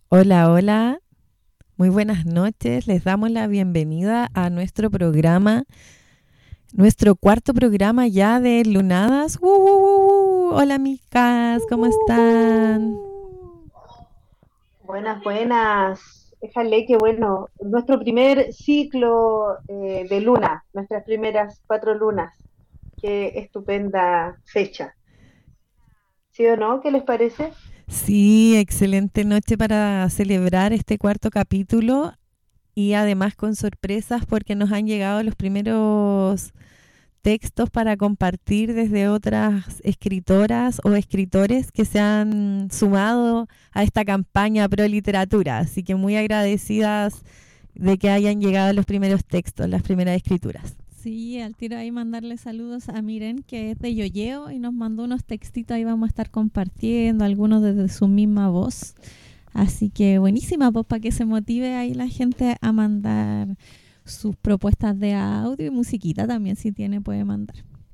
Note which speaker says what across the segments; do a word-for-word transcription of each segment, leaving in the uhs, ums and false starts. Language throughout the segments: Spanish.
Speaker 1: Hola, hola, muy buenas noches. Les damos la bienvenida a nuestro programa, nuestro cuarto programa ya de Lunadas. ¡Uh, uh, uh! Hola, amigas, ¿cómo están?
Speaker 2: Ujú. Buenas, buenas. Déjale que bueno, nuestro primer ciclo eh, de luna, nuestras primeras cuatro lunas. Qué estupenda fecha. ¿Sí o no? ¿Qué les parece?
Speaker 1: Sí, excelente noche para celebrar este cuarto capítulo y además con sorpresas porque nos han llegado los primeros textos para compartir desde otras escritoras o escritores que se han sumado a esta campaña pro literatura. Así que muy agradecidas de que hayan llegado los primeros textos, las primeras escrituras.
Speaker 3: Sí, al tiro ahí mandarle saludos a Miren, que es de Yoyeo, y nos mandó unos textitos, ahí vamos a estar compartiendo, algunos desde su misma voz. Así que buenísima, pues para que se motive ahí la gente a mandar sus propuestas de audio y musiquita también, si tiene, puede mandar.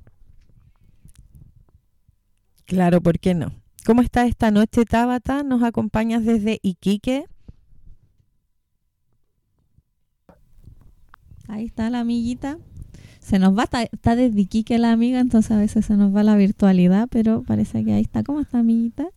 Speaker 1: Claro, ¿por qué no? ¿Cómo está esta noche, Tabata? ¿Nos acompañas desde Iquique?
Speaker 3: Ahí está la amiguita. Se nos va, está, está desde Iquique la amiga, entonces a veces se nos va la virtualidad, pero parece que ahí está. ¿Cómo está, amiguita?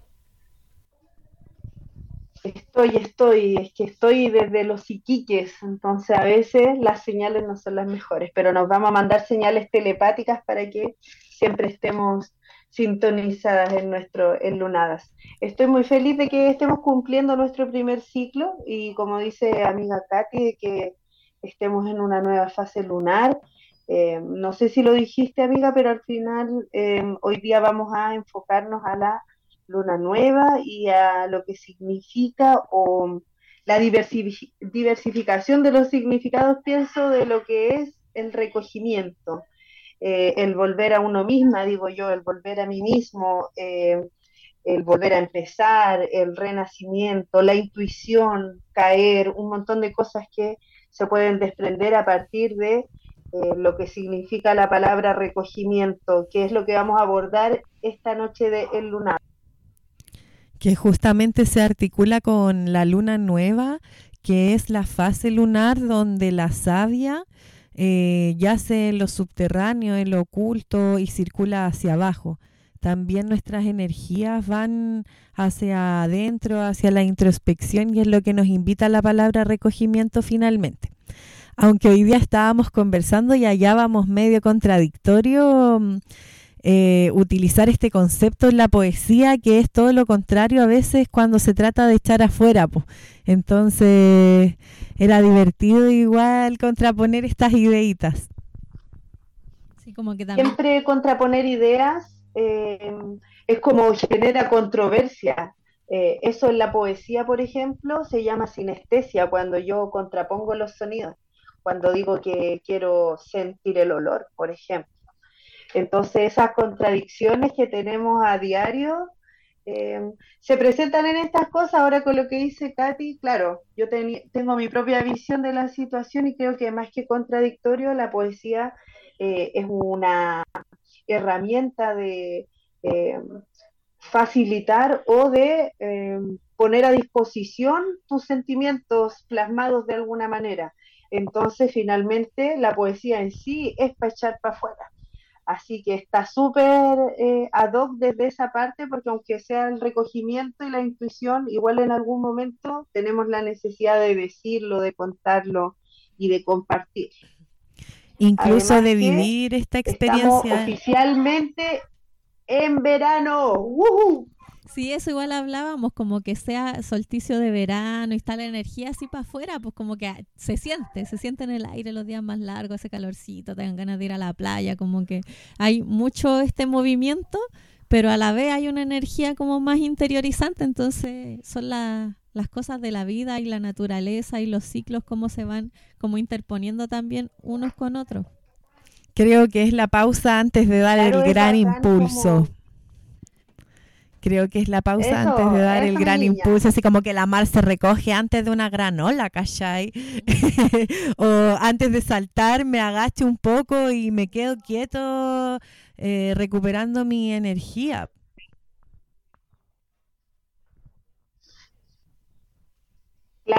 Speaker 2: Estoy, estoy, es que estoy desde los Iquiques, entonces a veces las señales no son las mejores, pero nos vamos a mandar señales telepáticas para que siempre estemos sintonizadas en nuestro en Lunadas. Estoy muy feliz de que estemos cumpliendo nuestro primer ciclo y como dice amiga Katy, que estemos en una nueva fase lunar. Eh, no sé si lo dijiste, amiga, pero al final eh, hoy día vamos a enfocarnos a la luna nueva y a lo que significa o la diversi- diversificación de los significados, pienso, de lo que es el recogimiento, eh, el volver a uno misma, digo yo, el volver a mí mismo, eh, el volver a empezar, el renacimiento, la intuición, caer, un montón de cosas que se pueden desprender a partir de eh, lo que significa la palabra recogimiento, que es lo que vamos a abordar esta noche de El Lunar.
Speaker 1: Que justamente se articula con la luna nueva, que es la fase lunar donde la savia eh, yace en lo subterráneo, en lo oculto y circula hacia abajo. También nuestras energías van hacia adentro, hacia la introspección y es lo que nos invita la palabra recogimiento finalmente. Aunque hoy día estábamos conversando y allá vamos medio contradictorio, mm, eh, utilizar este concepto en la poesía, que es todo lo contrario a veces cuando se trata de echar afuera, pues. Entonces era divertido igual contraponer estas ideitas.
Speaker 3: Sí, como que también.
Speaker 2: Siempre contraponer ideas eh, es como genera controversia. Eh, eso en la poesía, por ejemplo, se llama sinestesia, cuando yo contrapongo los sonidos, cuando digo que quiero sentir el olor, por ejemplo. Entonces, esas contradicciones que tenemos a diario eh, se presentan en estas cosas. Ahora con lo que dice Katy, claro, yo ten, tengo mi propia visión de la situación y creo que más que contradictorio, la poesía eh, es una herramienta de eh, facilitar o de eh, poner a disposición tus sentimientos plasmados de alguna manera. Entonces, finalmente, la poesía en sí es para echar para afuera. Así que está súper eh, ad hoc desde esa parte, porque aunque sea el recogimiento y la intuición, igual en algún momento tenemos la necesidad de decirlo, de contarlo y de compartir.
Speaker 1: Incluso
Speaker 2: Además
Speaker 1: de
Speaker 2: que
Speaker 1: vivir esta
Speaker 2: estamos
Speaker 1: experiencia.
Speaker 2: oficialmente en verano. ¡Woohoo!
Speaker 3: Sí, eso igual hablábamos, como que sea solsticio de verano y está la energía así para afuera, pues como que se siente, se siente en el aire los días más largos, ese calorcito, te dan ganas de ir a la playa, como que hay mucho este movimiento, pero a la vez hay una energía como más interiorizante, entonces son la- las cosas de la vida y la naturaleza y los ciclos cómo se van como interponiendo también unos con otros.
Speaker 1: Creo que es la pausa antes de dar el
Speaker 2: Claro, es
Speaker 1: gran
Speaker 2: bacán
Speaker 1: impulso.
Speaker 2: como
Speaker 1: Creo que es la pausa antes de
Speaker 2: eso,
Speaker 1: dar el
Speaker 2: eso mi
Speaker 1: gran
Speaker 2: niña.
Speaker 1: impulso, así como que la mar se recoge antes de una gran ola, ¿cachai? O antes de saltar me agacho un poco y me quedo quieto, eh, recuperando mi energía.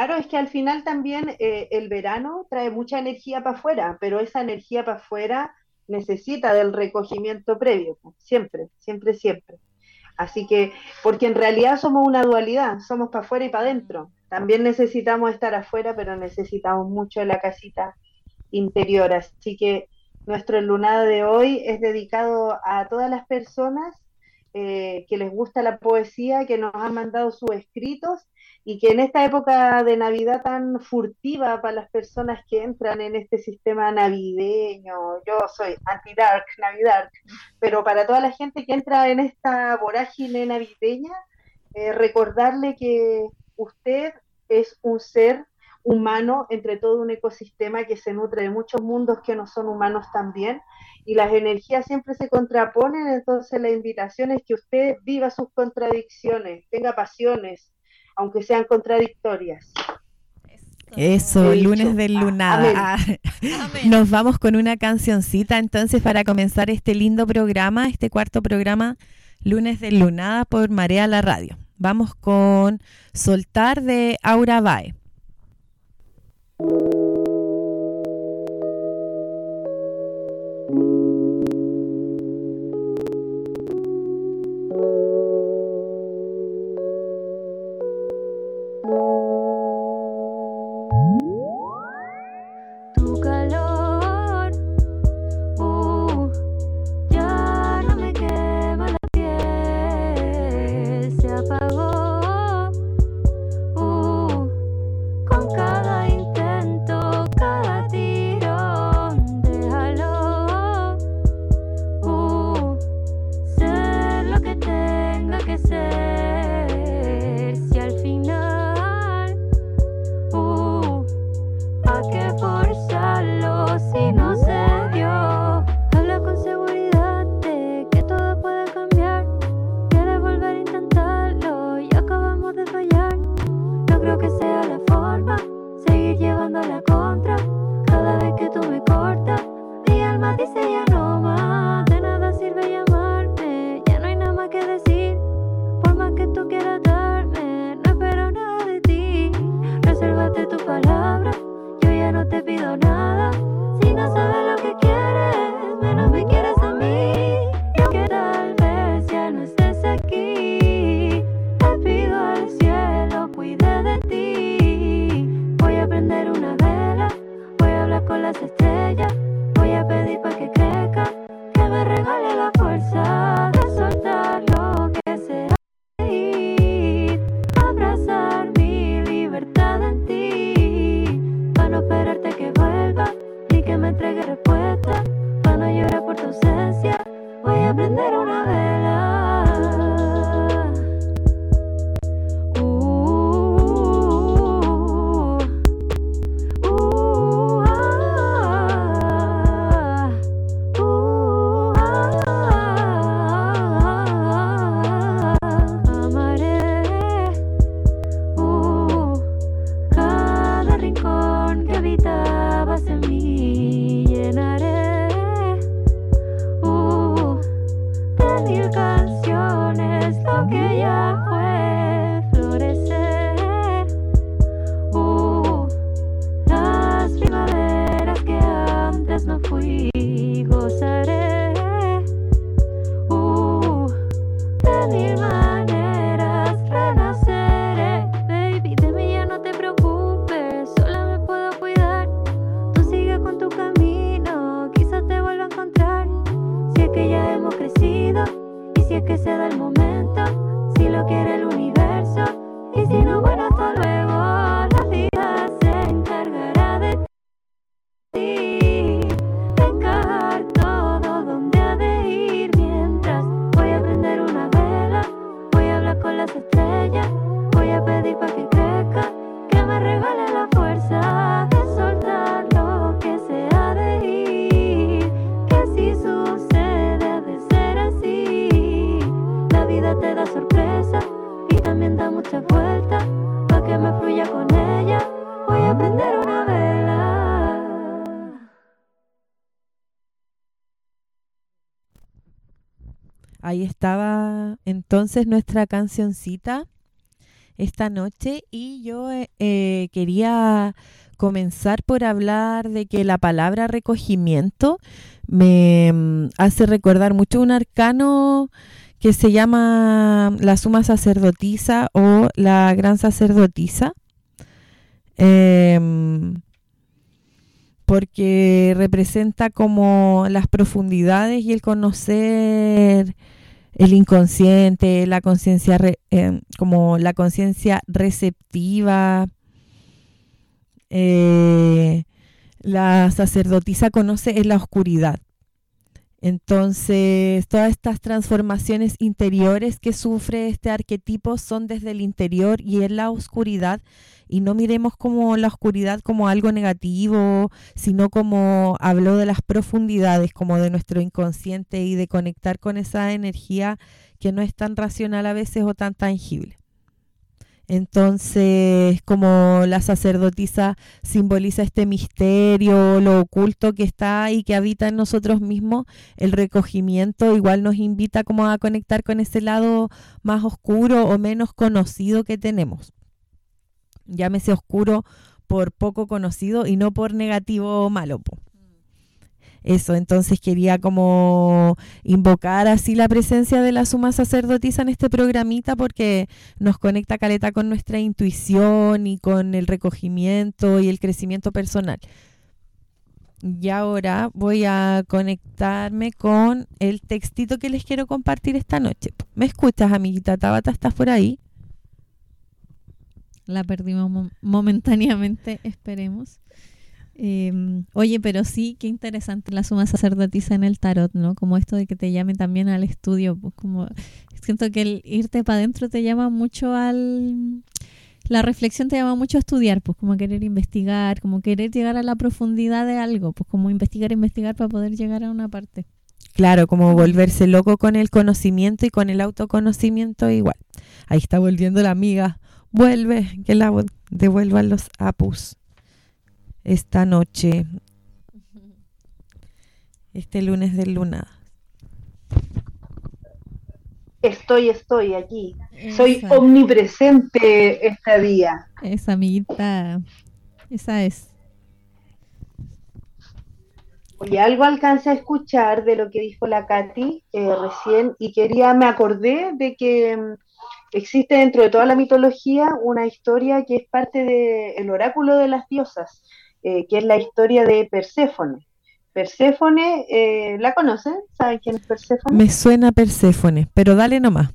Speaker 2: Claro, es que al final también eh, el verano trae mucha energía para afuera, pero esa energía para afuera necesita del recogimiento previo, pues, siempre, siempre, siempre. Así que, porque en realidad somos una dualidad, somos para afuera y para adentro. También necesitamos estar afuera, pero necesitamos mucho de la casita interior. Así que nuestro lunado de hoy es dedicado a todas las personas eh, que les gusta la poesía, que nos han mandado sus escritos y que en esta época de Navidad tan furtiva para las personas que entran en este sistema navideño, yo soy anti-dark, navidark, pero para toda la gente que entra en esta vorágine navideña, eh, recordarle que usted es un ser humano entre todo un ecosistema que se nutre de muchos mundos que no son humanos también, y las energías siempre se contraponen, entonces la invitación es que usted viva sus contradicciones, tenga pasiones, aunque sean contradictorias.
Speaker 1: Eso,
Speaker 2: He
Speaker 1: lunes
Speaker 2: dicho.
Speaker 1: del
Speaker 2: Ah,
Speaker 1: Lunada.
Speaker 2: amén.
Speaker 1: Ah,
Speaker 3: Amén.
Speaker 1: nos vamos con una cancioncita entonces para comenzar este lindo programa, este cuarto programa, lunes del Lunada por Marea la Radio. Vamos con Soltar de Aura Bae.
Speaker 4: Tu calor, uh, ya no me quema la piel, se apagó, uh, con cada intento, cada tirón, déjalo, uh, ser lo que tenga que ser, si al final, uh, ¿pa' qué forzarlo si no se dio? Habla con seguridad de que todo puede cambiar. Quieres volver a intentarlo y acabamos de fallar. No creo que sea la forma, seguir llevando la contra. Cada vez que tú me cortas, mi alma dice ya no más. De nada sirve llamarme, ya no hay nada más que decir. Por más que tú quieras darme, no espero nada de ti. Resérvate tu palabra, yo ya no te pido nada. Si no sabes lo que quieres, menos me quieres a mí. Y aunque tal vez ya no estés aquí, te pido al cielo cuide de ti. Voy a prender una vela, voy a hablar con las estrellas, voy a pedir para que crezca, que me regale la fuerza de soltar lo que sea ir, abrazar mi libertad en ti, para no esperarte que vuelva, ni que me entregue respuesta, para no llorar por tu ausencia, voy a prender una vela. Uh, uh, ah, uh, ah, amaré, uh, cada rincón que habitabas en mí, llenaré, uh, de mil canciones lo que ya fue florecer, uh, las primaveras que antes no fui, gozaré, uh, de mil maneras renaceré. Baby, de mí ya no te preocupes, sola me puedo cuidar. Tú sigue con tu camino, quizás te vuelva a encontrar. Si es que ya hemos crecido, y si es que se da el momento, si lo quiere el universo, y si no, bueno, hasta luego. La vida se encargará de ti, de encajar todo donde ha de ir. Mientras voy a prender una vela, voy a hablar con las estrellas, voy a pedir para que crezca, que me regale la fuerza de soltar lo que se ha de ir, que si sucede ha de ser así. La vida te da sorpresa y también da muchas vueltas, para que me fluya con ella, voy a prender una vela.
Speaker 1: Ahí estaba entonces nuestra cancioncita. esta noche y yo eh, eh, quería comenzar por hablar de que la palabra recogimiento me mm, hace recordar mucho un arcano que se llama la suma sacerdotisa o la gran sacerdotisa, eh, porque representa como las profundidades y el conocer el inconsciente, la conciencia re- eh, como la conciencia receptiva. Eh, la sacerdotisa conoce en la oscuridad. Entonces, todas estas transformaciones interiores que sufre este arquetipo son desde el interior y en la oscuridad, y no miremos como la oscuridad como algo negativo, sino como habló de las profundidades, como de nuestro inconsciente y de conectar con esa energía que no es tan racional a veces o tan tangible. Entonces, como la sacerdotisa simboliza este misterio, lo oculto que está y que habita en nosotros mismos, el recogimiento igual nos invita como a conectar con ese lado más oscuro o menos conocido que tenemos. Llámese oscuro por poco conocido y no por negativo o malo, po. Eso, entonces quería como invocar así la presencia de la suma sacerdotisa en este programita porque nos conecta caleta con nuestra intuición y con el recogimiento y el crecimiento personal. Y ahora voy a conectarme con el textito que les quiero compartir esta noche. ¿Me escuchas, amiguita Tabata? ¿Estás por ahí?
Speaker 3: La perdimos mo- momentáneamente, esperemos. Eh, oye, pero sí, qué interesante la suma sacerdotisa en el tarot, ¿no? Como esto de que te llame también al estudio, pues como siento que el irte para adentro te llama mucho al... La reflexión te llama mucho a estudiar, pues como a querer investigar, como querer llegar a la profundidad de algo, pues como investigar, investigar para poder llegar a una parte.
Speaker 1: Claro, como volverse loco con el conocimiento y con el autoconocimiento igual. Ahí está volviendo la amiga. Vuelve, que la vo- devuelvan los apus. Esta noche, este lunes de luna.
Speaker 2: Estoy, estoy aquí. Soy
Speaker 3: Esa,
Speaker 2: omnipresente este día.
Speaker 3: esa amiguita, esa es.
Speaker 2: Oye, algo alcancé a escuchar de lo que dijo la Katy eh, recién y quería, me acordé de que mm, existe dentro de toda la mitología una historia que es parte del oráculo de las diosas, eh, que es la historia de Perséfone. Perséfone, eh, ¿la conocen? ¿Saben quién es Perséfone?
Speaker 1: Me suena Perséfone, pero dale nomás.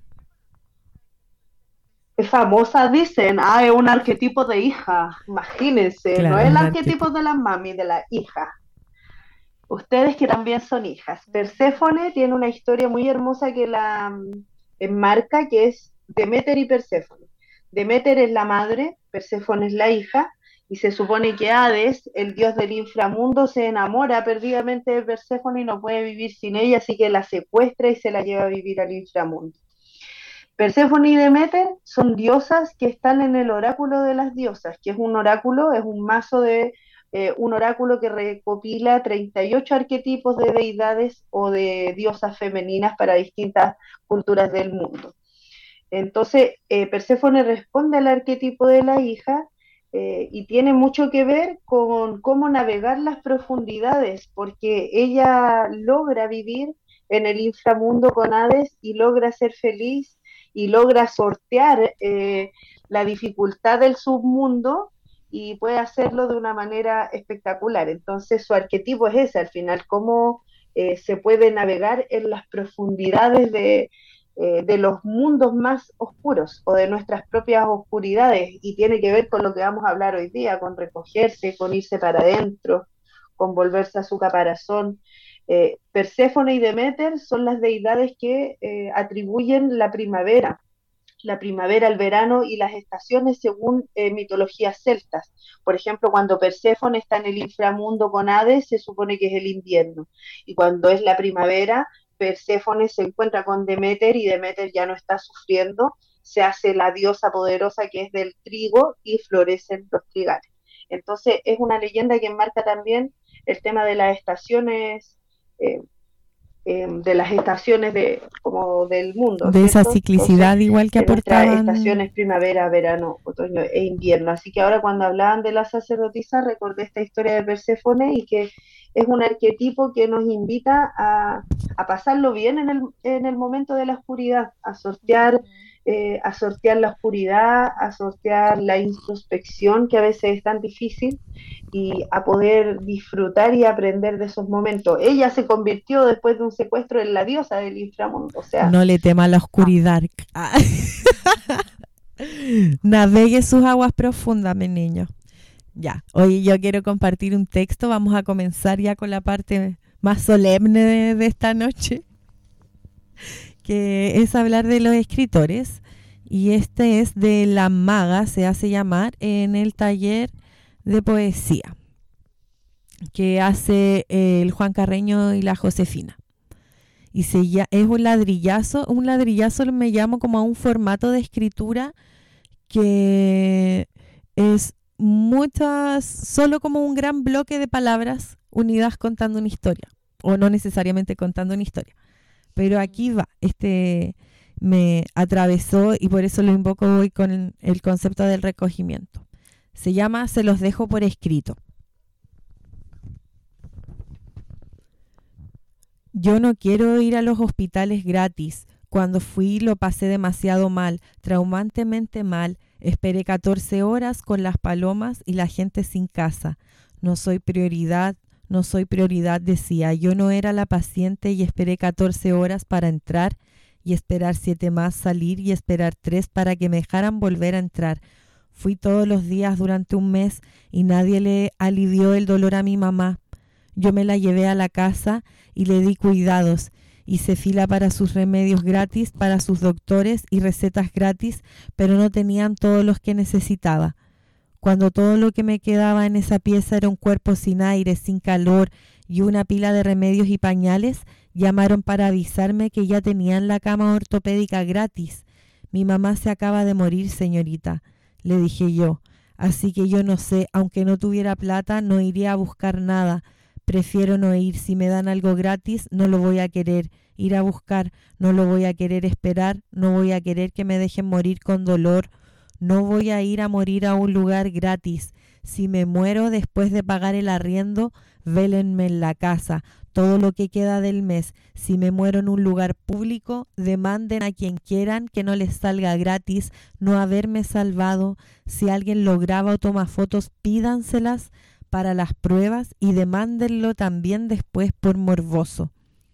Speaker 2: Es famosa, dicen, ah, es un arquetipo de hija, imagínense, no
Speaker 1: Claro,
Speaker 2: es
Speaker 1: es
Speaker 2: el
Speaker 1: un
Speaker 2: arquetipo
Speaker 1: arquetipo.
Speaker 2: de la mami, de la hija. Ustedes que también son hijas. Perséfone tiene una historia muy hermosa que la mm, enmarca, que es Deméter y Perséfone. Deméter es la madre, Perséfone es la hija, y se supone que Hades, el dios del inframundo, se enamora perdidamente de Perséfone y no puede vivir sin ella, así que la secuestra y se la lleva a vivir al inframundo. Perséfone y Deméter son diosas que están en el oráculo de las diosas, que es un oráculo, es un mazo de eh, un oráculo que recopila treinta y ocho arquetipos de deidades o de diosas femeninas para distintas culturas del mundo. Entonces, eh, Perséfone responde al arquetipo de la hija eh, y tiene mucho que ver con cómo navegar las profundidades, porque ella logra vivir en el inframundo con Hades y logra ser feliz y logra sortear eh, la dificultad del submundo y puede hacerlo de una manera espectacular. Entonces su arquetipo es ese, al final, cómo eh, se puede navegar en las profundidades de, eh, de los mundos más oscuros o de nuestras propias oscuridades, y tiene que ver con lo que vamos a hablar hoy día, con recogerse, con irse para adentro, con volverse a su caparazón. Eh, Perséfone y Deméter son las deidades que eh, atribuyen la primavera, la primavera, el verano y las estaciones según eh, mitologías celtas. Por ejemplo, cuando Perséfone está en el inframundo con Hades, se supone que es el invierno. Y cuando es la primavera, Perséfone se encuentra con Deméter y Deméter ya no está sufriendo, se hace la diosa poderosa que es del trigo y florecen los trigales. Entonces es una leyenda que enmarca también el tema de las estaciones eh, eh, de las estaciones de, como del mundo,
Speaker 1: De esa
Speaker 2: ¿cierto?
Speaker 1: ciclicidad
Speaker 2: Entonces,
Speaker 1: igual que
Speaker 2: en nuestras
Speaker 1: aportaban.
Speaker 2: estaciones primavera, verano, otoño e invierno. Así que ahora cuando hablaban de la sacerdotisa, recordé esta historia de Perséfone y que es un arquetipo que nos invita a, a pasarlo bien en el, en el momento de la oscuridad, a sortear, eh, a sortear la oscuridad, a sortear la introspección que a veces es tan difícil y a poder disfrutar y aprender de esos momentos. Ella se convirtió después de un secuestro en la diosa del inframundo, o sea,
Speaker 1: No le tema la
Speaker 2: ah,
Speaker 1: oscuridad. Ah. Navegue sus aguas profundas, mi niño. Ya, hoy yo quiero compartir un texto. Vamos a comenzar ya con la parte más solemne de, de esta noche, que es hablar de los escritores. Y este es de La Maga, se hace llamar, en el taller de poesía que hace eh, el Juan Carreño y la Josefina. Y se ya, es un ladrillazo, un ladrillazo me llamo como a un formato de escritura que es muchas, solo como un gran bloque de palabras unidas contando una historia, o no necesariamente contando una historia. Pero aquí va, este me atravesó y por eso lo invoco hoy con el, el concepto del recogimiento. Se llama Se los dejo por escrito. Yo no quiero ir a los hospitales gratis. Cuando fui lo pasé demasiado mal, traumantemente mal. Esperé catorce horas con las palomas y la gente sin casa. No soy prioridad, no soy prioridad, decía. Yo no era la paciente y esperé catorce horas para entrar y esperar siete más, salir y esperar tres para que me dejaran volver a entrar. Fui todos los días durante un mes y nadie le alivió el dolor a mi mamá. Yo me la llevé a la casa y le di cuidados. Hice fila para sus remedios gratis, para sus doctores y recetas gratis, pero no tenían todos los que necesitaba. Cuando todo lo que me quedaba en esa pieza era un cuerpo sin aire, sin calor y una pila de remedios y pañales, llamaron para avisarme que ya tenían la cama ortopédica gratis. Mi mamá se acaba de morir, señorita, le dije yo. Así que yo no sé, aunque no tuviera plata, no iría a buscar nada. Prefiero no ir. Si me dan algo gratis, no lo voy a querer ir a buscar, no lo voy a querer esperar, no voy a querer que me dejen morir con dolor, no voy a ir a morir a un lugar gratis. Si me muero después de pagar el arriendo, vélenme en la casa, todo lo que queda del mes. Si me muero en un lugar público, demanden a quien quieran que no les salga gratis no haberme salvado. Si alguien lo graba o toma fotos, pídanselas para las pruebas y demándenlo también después por morboso.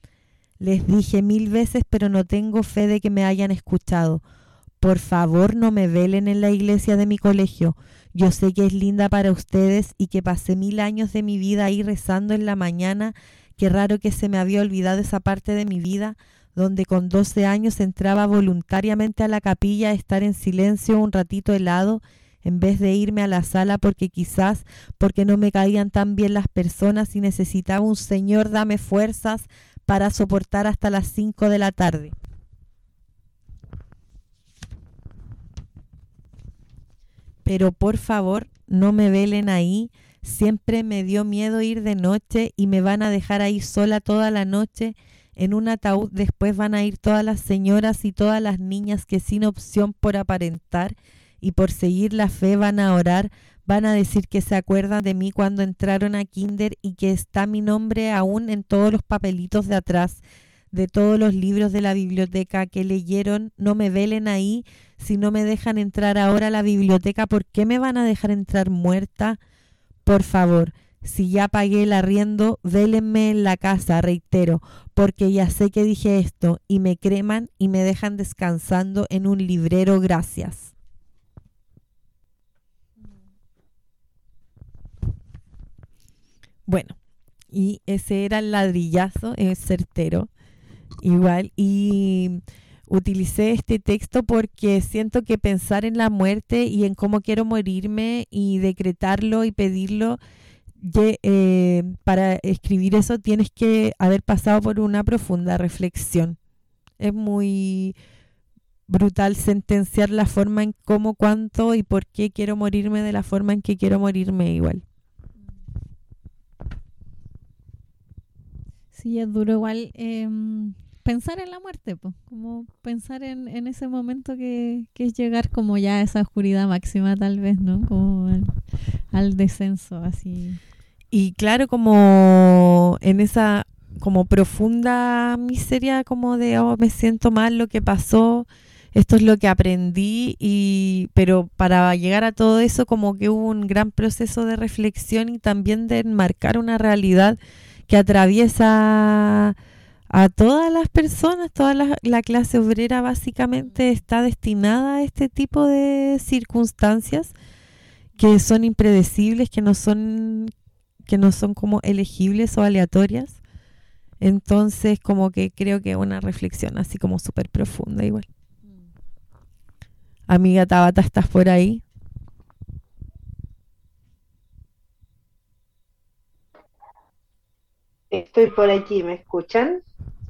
Speaker 1: Les dije mil veces, pero no tengo fe de que me hayan escuchado. Por favor, no me velen en la iglesia de mi colegio. Yo sé que es linda para ustedes y que pasé mil años de mi vida ahí rezando en la mañana. Qué raro que se me había olvidado esa parte de mi vida donde con doce años entraba voluntariamente a la capilla a estar en silencio un ratito helado, en vez de irme a la sala porque quizás porque no me caían tan bien las personas y necesitaba un Señor dame fuerzas para soportar hasta las cinco de la tarde. Pero por favor, no me velen ahí. Siempre me dio miedo ir de noche y me van a dejar ahí sola toda la noche en un ataúd. Después van a ir todas las señoras y todas las niñas que sin opción por aparentar y por seguir la fe van a orar, van a decir que se acuerdan de mí cuando entraron a kinder y que está mi nombre aún en todos los papelitos de atrás de todos los libros de la biblioteca que leyeron. No me velen ahí. Si no me dejan entrar ahora a la biblioteca, ¿por qué me van a dejar entrar muerta? Por favor, si ya pagué el arriendo, vélenme en la casa, reitero, porque ya sé que dije esto y me creman y me dejan descansando en un librero, gracias. Bueno, y ese era el ladrillazo, es certero, igual, y utilicé este texto porque siento que pensar en la muerte y en cómo quiero morirme y decretarlo y pedirlo, ye, eh, para escribir eso tienes que haber pasado por una profunda reflexión. Es muy brutal sentenciar la forma en cómo, cuánto y por qué quiero morirme de la forma en que quiero morirme igual.
Speaker 3: Sí, es duro igual em, pensar en la muerte, pues, como pensar en, en ese momento que, que es llegar como ya a esa oscuridad máxima tal vez, ¿no? Como al, al descenso, así.
Speaker 1: Y claro, como en esa como profunda miseria, como de, oh, me siento mal lo que pasó, esto es lo que aprendí, y pero para llegar a todo eso como que hubo un gran proceso de reflexión y también de enmarcar una realidad que atraviesa a todas las personas, toda la, la clase obrera básicamente está destinada a este tipo de circunstancias que son impredecibles, que no son que no son como elegibles o aleatorias. Entonces, como que creo que es una reflexión así como súper profunda igual. Amiga Tabata, ¿estás por ahí?
Speaker 2: Estoy por aquí, ¿me escuchan?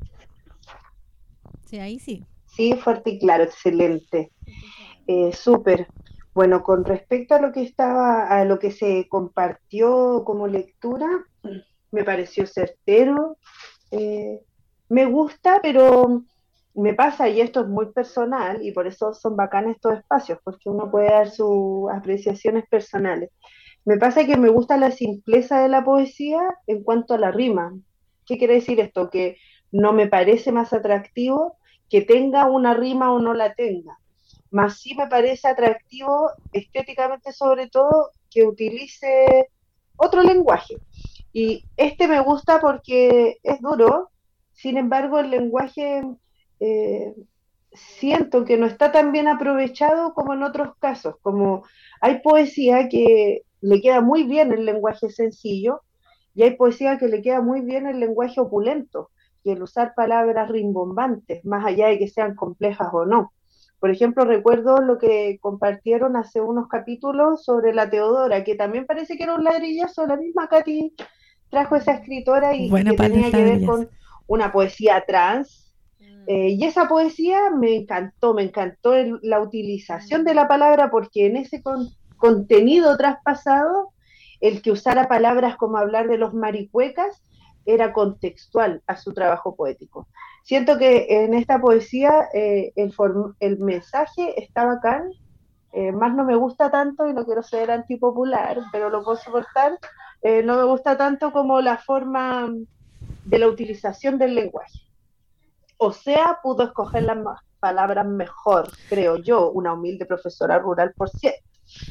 Speaker 3: Sí, ahí sí.
Speaker 2: Sí, fuerte y claro, excelente. Eh, súper. Bueno, con respecto a lo que estaba, a lo que se compartió como lectura, me pareció certero. eh, Me gusta, pero me pasa, y esto es muy personal, y por eso son bacanes estos espacios, porque uno puede dar sus apreciaciones personales. Me pasa que me gusta la simpleza de la poesía en cuanto a la rima. ¿Qué quiere decir esto? Que no me parece más atractivo que tenga una rima o no la tenga. Más sí me parece atractivo estéticamente sobre todo que utilice otro lenguaje. Y este me gusta porque es duro, sin embargo el lenguaje eh, siento que no está tan bien aprovechado como en otros casos, como hay poesía que le queda muy bien el lenguaje sencillo y hay poesía que le queda muy bien el lenguaje opulento y el usar palabras rimbombantes, más allá de que sean complejas o no. Por ejemplo, recuerdo lo que compartieron hace unos capítulos sobre la Teodora, que también parece que era un ladrillazo, la misma Katy trajo esa escritora y, y
Speaker 1: Buena
Speaker 2: que
Speaker 1: para
Speaker 2: tenía
Speaker 1: las
Speaker 2: que ver
Speaker 1: ladrillas.
Speaker 2: con una poesía trans, eh, y esa poesía me encantó, me encantó el, la utilización de la palabra porque en ese con, contenido traspasado, el que usara palabras como hablar de los maricuecas era contextual a su trabajo poético. Siento que en esta poesía eh, el, form, el mensaje está bacán, eh, más no me gusta tanto, y no quiero ser antipopular, pero lo puedo soportar, eh, no me gusta tanto como la forma de la utilización del lenguaje. O sea, pudo escoger las palabras mejor, creo yo, una humilde profesora rural, por cierto.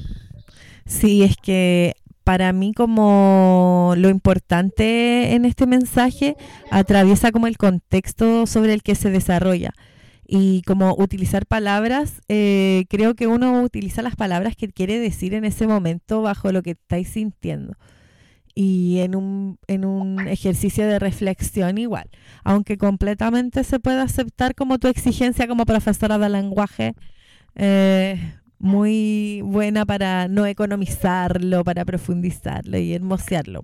Speaker 1: Sí, es que para mí como lo importante en este mensaje atraviesa como el contexto sobre el que se desarrolla. Y como utilizar palabras, eh, creo que uno utiliza las palabras que quiere decir en ese momento bajo lo que estáis sintiendo. Y en un, en un ejercicio de reflexión igual. Aunque completamente se puede aceptar como tu exigencia como profesora de lenguaje, eh, muy buena para no economizarlo, para profundizarlo y hermosearlo.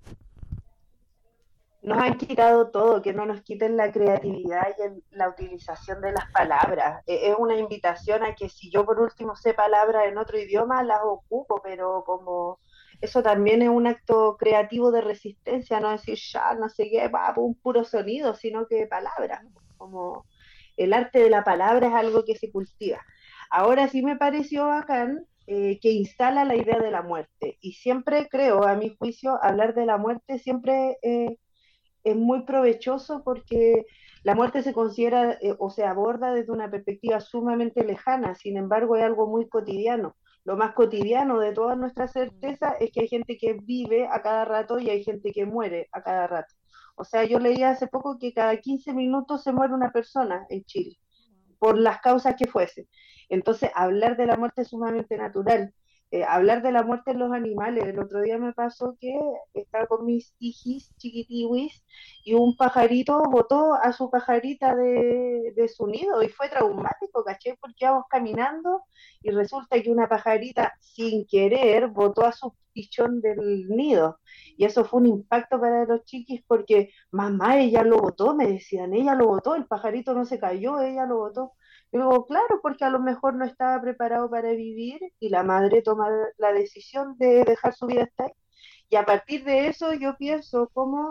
Speaker 2: Nos han quitado todo, que no nos quiten la creatividad y el, la utilización de las palabras. Eh, es una invitación a que si yo por último sé palabras en otro idioma, las ocupo, pero como eso también es un acto creativo de resistencia, no decir ya, no sé qué, va, un puro sonido, sino que palabras. Como el arte de la palabra es algo que se cultiva. Ahora sí me pareció bacán eh, que instala la idea de la muerte. Y siempre creo, a mi juicio, hablar de la muerte siempre eh, es muy provechoso porque la muerte se considera eh, o se aborda desde una perspectiva sumamente lejana, sin embargo es algo muy cotidiano. Lo más cotidiano de todas nuestras certezas es que hay gente que vive a cada rato y hay gente que muere a cada rato. O sea, yo leía hace poco que cada quince minutos se muere una persona en Chile, por las causas que fuese. Entonces, hablar de la muerte es sumamente natural. Eh, hablar de la muerte en los animales. El otro día me pasó que estaba con mis hijis chiquitiwis y un pajarito botó a su pajarita de, de su nido y fue traumático, ¿caché? Porque íbamos caminando y resulta que una pajarita sin querer botó a su pichón del nido. Y eso fue un impacto para los chiquis porque, mamá, ella lo botó, me decían, ella lo botó, el pajarito no se cayó, ella lo botó. Y luego, claro, porque a lo mejor no estaba preparado para vivir y la madre toma la decisión de dejar su vida hasta ahí. Y a partir de eso yo pienso cómo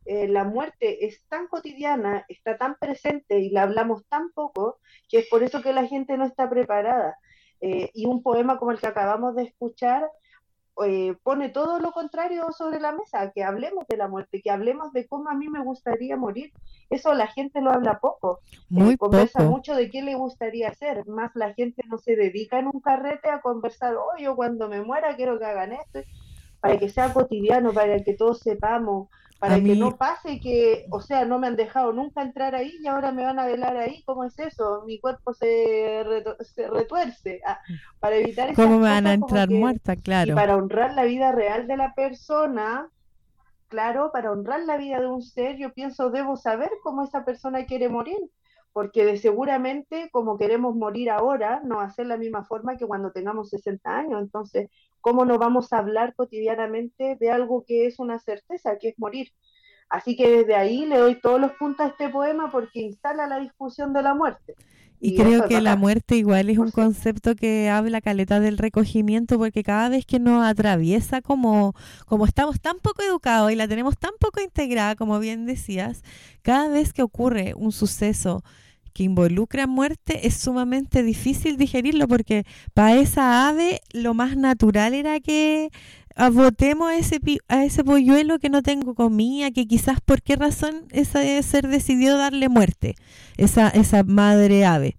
Speaker 2: eh, la muerte es tan cotidiana, está tan presente y la hablamos tan poco, que es por eso que la gente no está preparada. Eh, y un poema como el que acabamos de escuchar eh, pone todo lo contrario sobre la mesa, que hablemos de la muerte, que hablemos de cómo a mí me gustaría morir. Eso la gente lo habla poco,
Speaker 1: Muy
Speaker 2: eh, conversa
Speaker 1: poco.
Speaker 2: mucho de qué le gustaría hacer, más la gente no se dedica en un carrete a conversar, oh, yo cuando me muera quiero que hagan esto, para que sea cotidiano, para que todos sepamos,
Speaker 1: A
Speaker 2: para que
Speaker 1: mí,
Speaker 2: no pase que, o sea, no me han dejado nunca entrar ahí y ahora me van a velar ahí, ¿cómo es eso? Mi cuerpo se, retu- se retuerce. Ah, para evitar
Speaker 1: ¿cómo
Speaker 2: esas
Speaker 1: me van a
Speaker 2: cosas como
Speaker 1: entrar
Speaker 2: que,
Speaker 1: muerta?
Speaker 2: y
Speaker 1: Claro.
Speaker 2: para honrar la vida real de la persona, claro, para honrar la vida de un ser, yo pienso, debo saber cómo esa persona quiere morir, porque de seguramente como queremos morir ahora, no va a ser la misma forma que cuando tengamos sesenta años. Entonces, ¿cómo no vamos a hablar cotidianamente de algo que es una certeza, que es morir? Así que desde ahí le doy todos los puntos a este poema porque instala la discusión de la muerte.
Speaker 1: Y
Speaker 2: Y
Speaker 1: creo
Speaker 2: eso es
Speaker 1: que la
Speaker 2: bacán,
Speaker 1: muerte igual es un
Speaker 2: por cierto.
Speaker 1: concepto que habla caleta del recogimiento, porque cada vez que nos atraviesa, como, como estamos tan poco educados y la tenemos tan poco integrada, como bien decías, cada vez que ocurre un suceso que involucra muerte es sumamente difícil digerirlo, porque para esa ave lo más natural era que botemos a ese, pi- a ese polluelo que no tengo comida, que quizás por qué razón ese ser decidió darle muerte, esa, esa madre ave.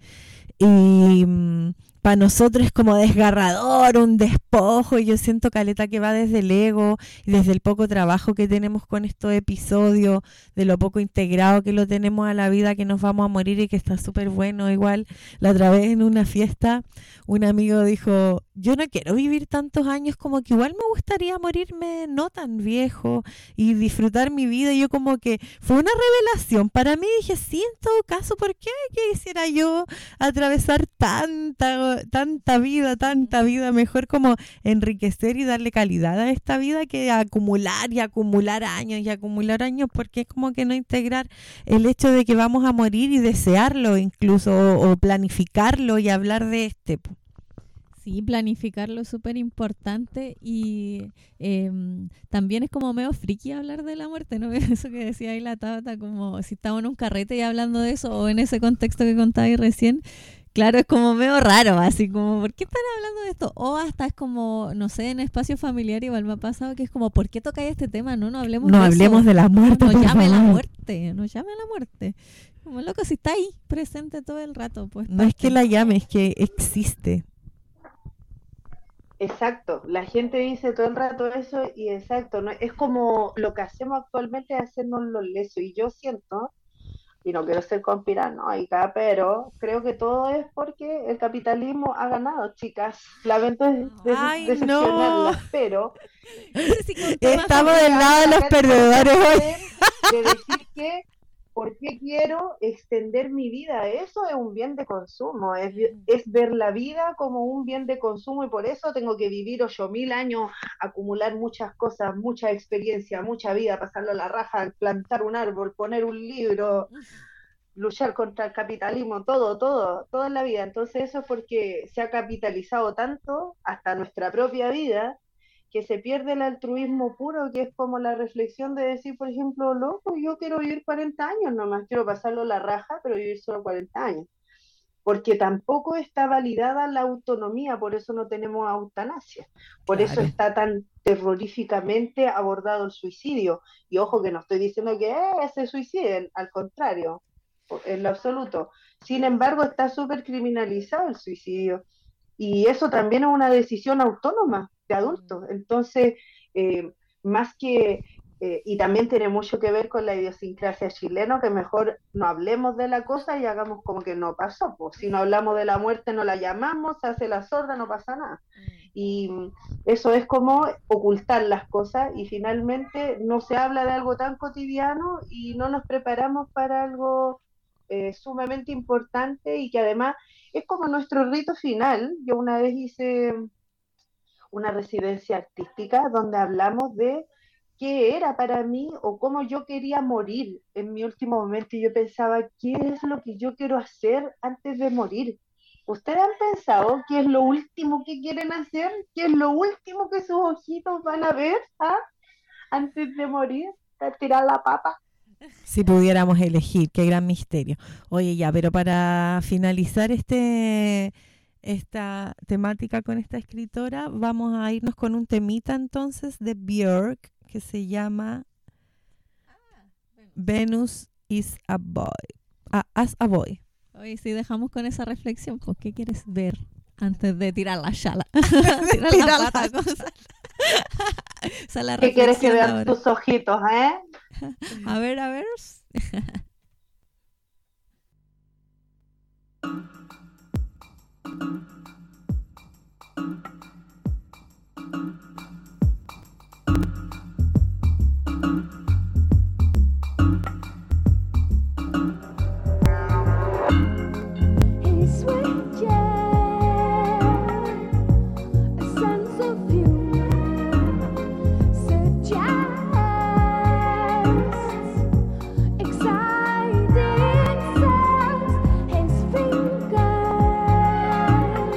Speaker 1: Y mm, para nosotros es como desgarrador, un despojo, y yo siento, Caleta, que va desde el ego y desde el poco trabajo que tenemos con estos episodios, de lo poco integrado que lo tenemos a la vida, que nos vamos a morir y que está súper bueno. Igual, la otra vez en una fiesta, un amigo dijo, yo no quiero vivir tantos años, como que igual me gustaría morirme no tan viejo y disfrutar mi vida. Y yo como que fue una revelación para mí, dije, sí, en todo caso, ¿por qué quisiera yo atravesar tanta, tanta vida, tanta vida? Mejor como enriquecer y darle calidad a esta vida que acumular y acumular años y acumular años, porque es como que no integrar el hecho de que vamos a morir y desearlo incluso, o, o planificarlo y hablar de este. po.
Speaker 3: Sí, planificarlo es súper importante y em, también es como medio friki hablar de la muerte, ¿no? Eso que decía ahí la Tabata, como si estamos en un carrete y hablando de eso, o en ese contexto que contabais recién, claro, es como medio raro, así como, ¿por qué están hablando de esto? O hasta es como, no sé, en espacio familiar igual me ha pasado que es como, ¿por qué tocáis este tema? No, no hablemos
Speaker 1: No
Speaker 3: de
Speaker 1: hablemos
Speaker 3: eso.
Speaker 1: de la muerte,
Speaker 3: No
Speaker 1: por
Speaker 3: llame a la
Speaker 1: favor.
Speaker 3: muerte, no llame a la muerte. Como loco, si está ahí presente todo el rato, pues
Speaker 1: No es que
Speaker 3: parte.
Speaker 1: la llame, es que existe.
Speaker 2: Exacto, la gente dice todo el rato eso y exacto, ¿no? Es como lo que hacemos actualmente es hacernos los lesos y yo siento, y no quiero ser conspiranoica, pero creo que todo es porque el capitalismo ha ganado, chicas. Lamento des- des-
Speaker 1: Ay, no.
Speaker 2: decepcionarlas, pero
Speaker 3: Ese sí que es un tema
Speaker 1: Estamos
Speaker 2: ustedes
Speaker 1: del lado de
Speaker 2: hablan
Speaker 1: los
Speaker 2: acá en el
Speaker 1: perdedores
Speaker 2: podcast
Speaker 1: hoy.
Speaker 2: de, de decir que ¿por qué quiero extender mi vida? Eso es un bien de consumo, es, vi- es ver la vida como un bien de consumo y por eso tengo que vivir ocho mil años, acumular muchas cosas, mucha experiencia, mucha vida, pasarlo a la raja, plantar un árbol, poner un libro, luchar contra el capitalismo, todo, todo, todo en la vida. Entonces eso es porque se ha capitalizado tanto hasta nuestra propia vida que se pierde el altruismo puro, que es como la reflexión de decir, por ejemplo, loco, yo quiero vivir cuarenta años nomás, quiero pasarlo la raja, pero vivir solo cuarenta años. Porque tampoco está validada la autonomía, por eso no tenemos eutanasia. Por eso
Speaker 1: Claro.
Speaker 2: está tan terroríficamente abordado el suicidio. Y ojo que no estoy diciendo que eh, se suiciden, al contrario, en lo absoluto. Sin embargo, está súper criminalizado el suicidio. Y eso también es una decisión autónoma de adultos. Entonces, eh, más que, eh, y también tiene mucho que ver con la idiosincrasia chilena, que mejor no hablemos de la cosa y hagamos como que no pasó. Pues. Si no hablamos de la muerte, no la llamamos, se hace la sorda, no pasa nada. Y eso es como ocultar las cosas y finalmente no se habla de algo tan cotidiano y no nos preparamos para algo eh, sumamente importante y que además es como nuestro rito final. Yo una vez hice una residencia artística donde hablamos de qué era para mí o cómo yo quería morir en mi último momento y yo pensaba, ¿qué es lo que yo quiero hacer antes de morir? ¿Ustedes han pensado qué es lo último que quieren hacer? ¿Qué es lo último que sus ojitos van a ver ah? antes de morir? tirar la papa.
Speaker 1: Si pudiéramos elegir, qué gran misterio. Oye, ya, pero para finalizar este esta temática con esta escritora, vamos a irnos con un temita entonces de Björk que se llama Venus is a Boy. Ah, as a Boy.
Speaker 3: Oye, si dejamos con esa reflexión, pues, ¿qué quieres ver antes de tirar la chala? tirar
Speaker 1: Tirar
Speaker 3: la pata.
Speaker 1: la-
Speaker 3: cosa. Esa es la
Speaker 2: ¿Qué quieres que
Speaker 3: reflexión
Speaker 2: vean
Speaker 3: ahora.
Speaker 2: tus ojitos, eh?
Speaker 3: A ver, a ver.
Speaker 4: His sweet air, a sense of humor suggests exciting sounds. His fingers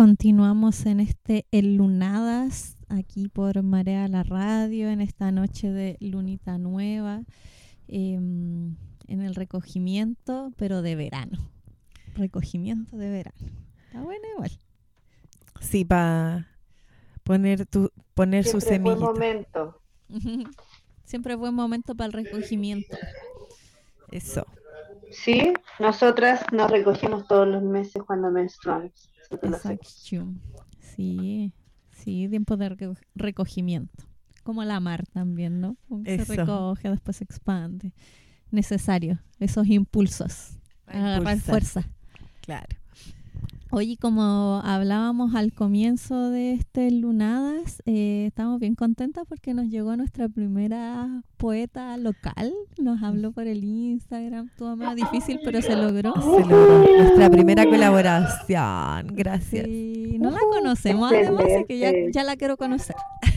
Speaker 3: Continuamos en este El Lunadas, aquí por Marea la Radio, en esta noche de lunita nueva, eh, en el recogimiento, pero de verano. Recogimiento de verano. Está bueno igual.
Speaker 1: Sí, para poner tu, poner su
Speaker 2: Siempre buen
Speaker 1: semillita.
Speaker 2: momento.
Speaker 3: Siempre buen momento para el recogimiento.
Speaker 1: Eso.
Speaker 2: Sí, nosotras nos recogemos todos los meses cuando menstruamos. Así que lo hacemos.
Speaker 3: Exacto. Sí, sí, tiempo de reco- recogimiento. Como la mar también, ¿no? Como que se
Speaker 1: Eso.
Speaker 3: recoge, después se expande. Necesario, esos impulsos. Agarrar
Speaker 1: Impulsar.
Speaker 3: fuerza.
Speaker 1: Claro.
Speaker 3: Oye, como hablábamos al comienzo de este Lunadas, eh, estamos bien contentas porque nos llegó nuestra primera poeta local. Nos habló por el Instagram. Estuvo más difícil, pero se logró.
Speaker 1: Se logró. Nuestra primera colaboración. Gracias.
Speaker 3: Sí, no la conocemos además, así que ya,
Speaker 2: Excelente.
Speaker 3: ya la quiero conocer.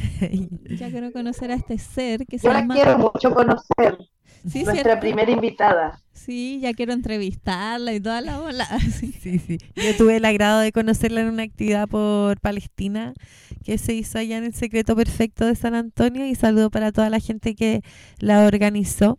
Speaker 3: Ya quiero conocer a este ser que se
Speaker 2: Yo la
Speaker 3: llama...
Speaker 2: quiero mucho conocer.
Speaker 3: Sí,
Speaker 2: Nuestra
Speaker 3: ¿cierto?
Speaker 2: primera invitada.
Speaker 3: Sí, ya quiero entrevistarla y toda la bola. Sí.
Speaker 1: Sí, sí. Yo tuve el agrado de conocerla en una actividad por Palestina que se hizo allá en el Secreto Perfecto de San Antonio, y saludo para toda la gente que la organizó.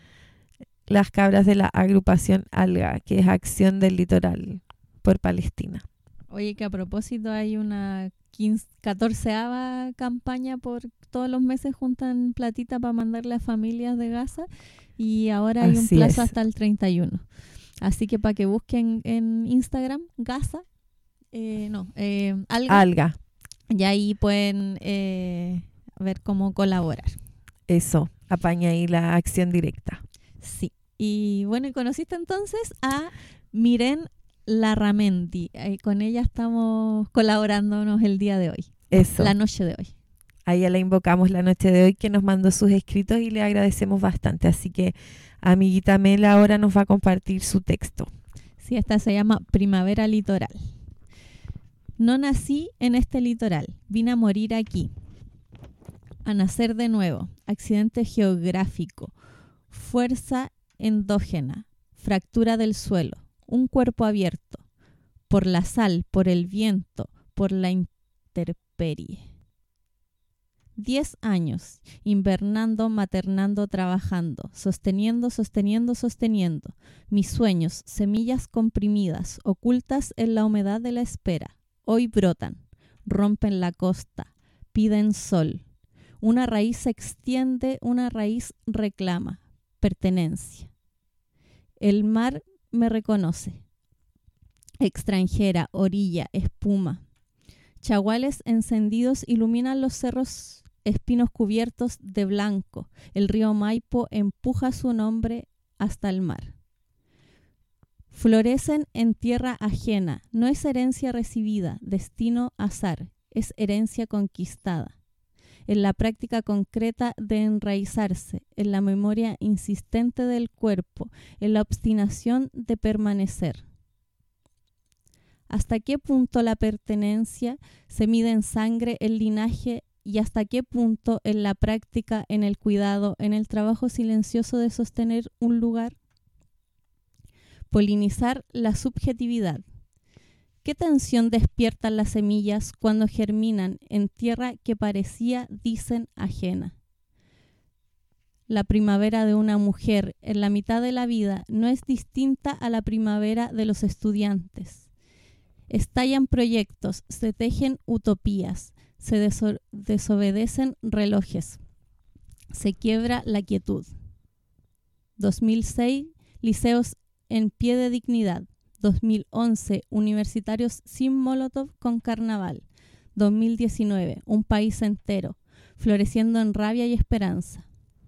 Speaker 1: Las cabras de la agrupación ALGA, que es Acción del Litoral por Palestina.
Speaker 3: Oye, que a propósito hay una quince, catorceava campaña por todos los meses juntan platita para mandarle a familias de Gaza, y ahora hay un
Speaker 1: Así
Speaker 3: plazo
Speaker 1: es.
Speaker 3: hasta el treinta y uno. Así que para que busquen en Instagram Gaza, eh, no, eh, Alga,
Speaker 1: ALGA,
Speaker 3: y ahí pueden eh, ver cómo colaborar.
Speaker 1: eso, apaña ahí la acción directa.
Speaker 3: Sí. Y bueno, y conociste entonces a Miren Larramendi. Eh, con ella estamos colaborándonos el día de hoy,
Speaker 1: Eso.
Speaker 3: la noche de hoy.
Speaker 1: A ella la invocamos la noche de hoy, que nos mandó sus escritos y le agradecemos bastante. Así que amiguita Mela ahora nos va a compartir su texto.
Speaker 3: Sí, esta se llama Primavera Litoral. No nací en este litoral, vine a morir aquí. A nacer de nuevo, accidente geográfico, fuerza endógena, fractura del suelo, un cuerpo abierto, por la sal, por el viento, por la intemperie. Diez años, invernando, maternando, trabajando, sosteniendo, sosteniendo, sosteniendo. Mis sueños, semillas comprimidas, ocultas en la humedad de la espera. Hoy brotan, rompen la costa, piden sol. Una raíz se extiende, una raíz reclama, pertenencia. El mar me reconoce. Extranjera, orilla, espuma. Chaguales encendidos iluminan los cerros, espinos cubiertos de blanco. El río Maipo empuja su nombre hasta el mar. Florecen en tierra ajena, no es herencia recibida, destino azar, es herencia conquistada. En la práctica concreta de enraizarse, en la memoria insistente del cuerpo, en la obstinación de permanecer. ¿Hasta qué punto la pertenencia se mide en sangre, el linaje, y hasta qué punto en la práctica, en el cuidado, en el trabajo silencioso de sostener un lugar? Polinizar la subjetividad. ¿Qué tensión despiertan las semillas cuando germinan en tierra que parecía, dicen, ajena? La primavera de una mujer en la mitad de la vida no es distinta a la primavera de los estudiantes. Estallan proyectos, se tejen utopías, se deso- desobedecen relojes, se quiebra la quietud. dos mil seis, liceos en pie de dignidad. dos mil once, universitarios sin Molotov con carnaval. dos mil diecinueve, un país entero, floreciendo en rabia y esperanza.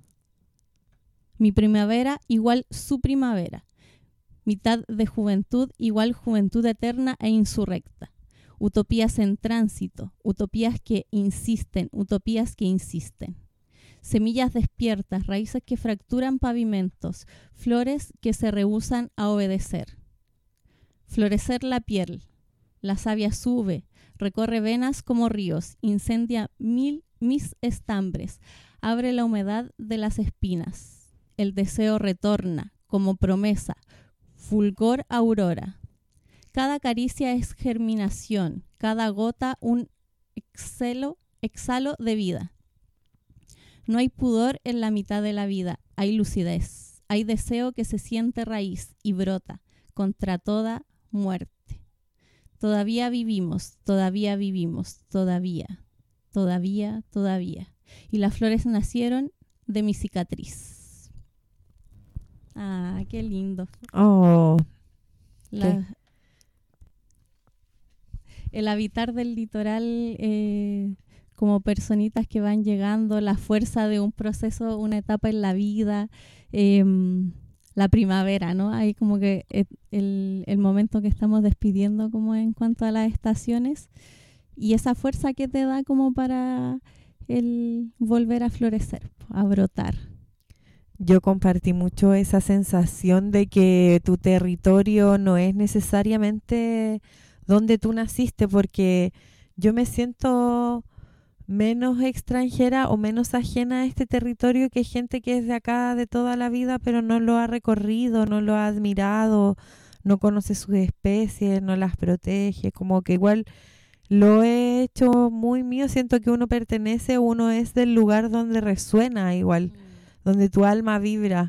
Speaker 3: Mi primavera igual su primavera. Mitad de juventud igual juventud eterna e insurrecta. Utopías en tránsito, utopías que insisten, utopías que insisten. Semillas despiertas, raíces que fracturan pavimentos, flores que se rehúsan a obedecer. Florecer la piel, la savia sube, recorre venas como ríos, incendia mil mis estambres, abre la humedad de las espinas. El deseo retorna como promesa, fulgor aurora. Cada caricia es germinación, cada gota un exhalo, exhalo de vida. No hay pudor en la mitad de la vida, hay lucidez, hay deseo que se siente raíz y brota contra toda muerte. Todavía vivimos, todavía vivimos, todavía, todavía, todavía. Y las flores nacieron de mi cicatriz. Ah, qué lindo.
Speaker 1: Oh,
Speaker 3: La- el habitar del litoral eh, como personitas que van llegando, la fuerza de un proceso, una etapa en la vida, eh, la primavera, ¿no? Ahí como que eh, el, el momento que estamos despidiendo como en cuanto a las estaciones y esa fuerza que te da como para el volver a florecer, a brotar.
Speaker 1: yo compartí mucho esa sensación de que tu territorio no es necesariamente donde tú naciste, porque yo me siento menos extranjera o menos ajena a este territorio que gente que es de acá de toda la vida, pero no lo ha recorrido, no lo ha admirado, no conoce sus especies, no las protege, como que igual lo he hecho muy mío, siento que uno pertenece, uno es del lugar donde resuena igual, donde tu alma vibra.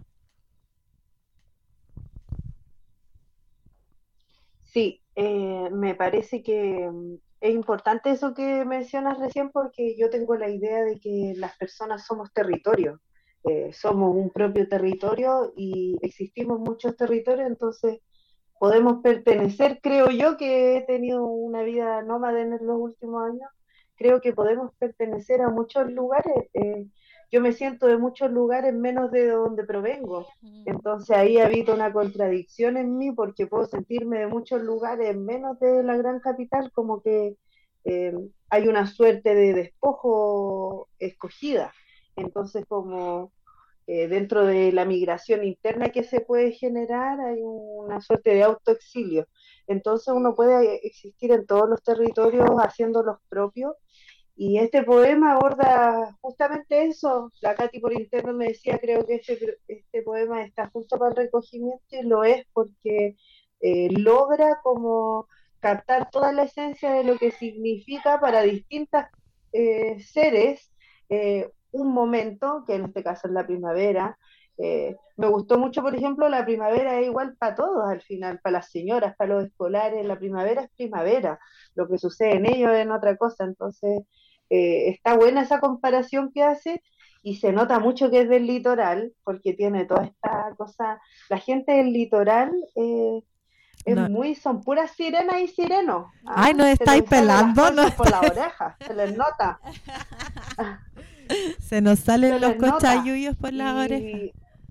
Speaker 2: Sí, eh, me parece que mm, es importante eso que mencionas recién porque yo tengo la idea de que las personas somos territorio, eh, somos un propio territorio y existimos muchos territorios, entonces podemos pertenecer, creo yo que he tenido una vida nómada en los últimos años, creo que podemos pertenecer a muchos lugares. eh, yo me siento de muchos lugares menos de donde provengo. Entonces ahí habita una contradicción en mí porque puedo sentirme de muchos lugares menos de la gran capital, como que eh, hay una suerte de despojo escogida. Entonces como eh, dentro de la migración interna que se puede generar hay una suerte de autoexilio. Entonces uno puede existir en todos los territorios haciendo los propios y este poema aborda justamente eso. La Katy por interno me decía, creo que este, este poema está justo para el recogimiento y lo es porque eh, logra como captar toda la esencia de lo que significa para distintas eh, seres eh, un momento, que en este caso es la primavera. Eh, me gustó mucho, por ejemplo, la primavera es igual para todos al final, para las señoras, para los escolares, la primavera es primavera, lo que sucede en ellos es en otra cosa, entonces eh, está buena esa comparación que hace y se nota mucho que es del litoral, porque tiene toda esta cosa, la gente del litoral eh, es
Speaker 1: No.
Speaker 2: muy, son puras sirenas y sirenos.
Speaker 1: Ay,
Speaker 2: ¿ah?
Speaker 1: ¿no
Speaker 2: Se
Speaker 1: estáis
Speaker 2: les salen las
Speaker 1: pelando? ¿No
Speaker 2: cosas por
Speaker 1: estáis-
Speaker 2: las orejas, se les nota,
Speaker 1: Se nos salen
Speaker 2: se
Speaker 1: los
Speaker 2: les nota.
Speaker 1: cochayuyos por las orejas.
Speaker 2: Y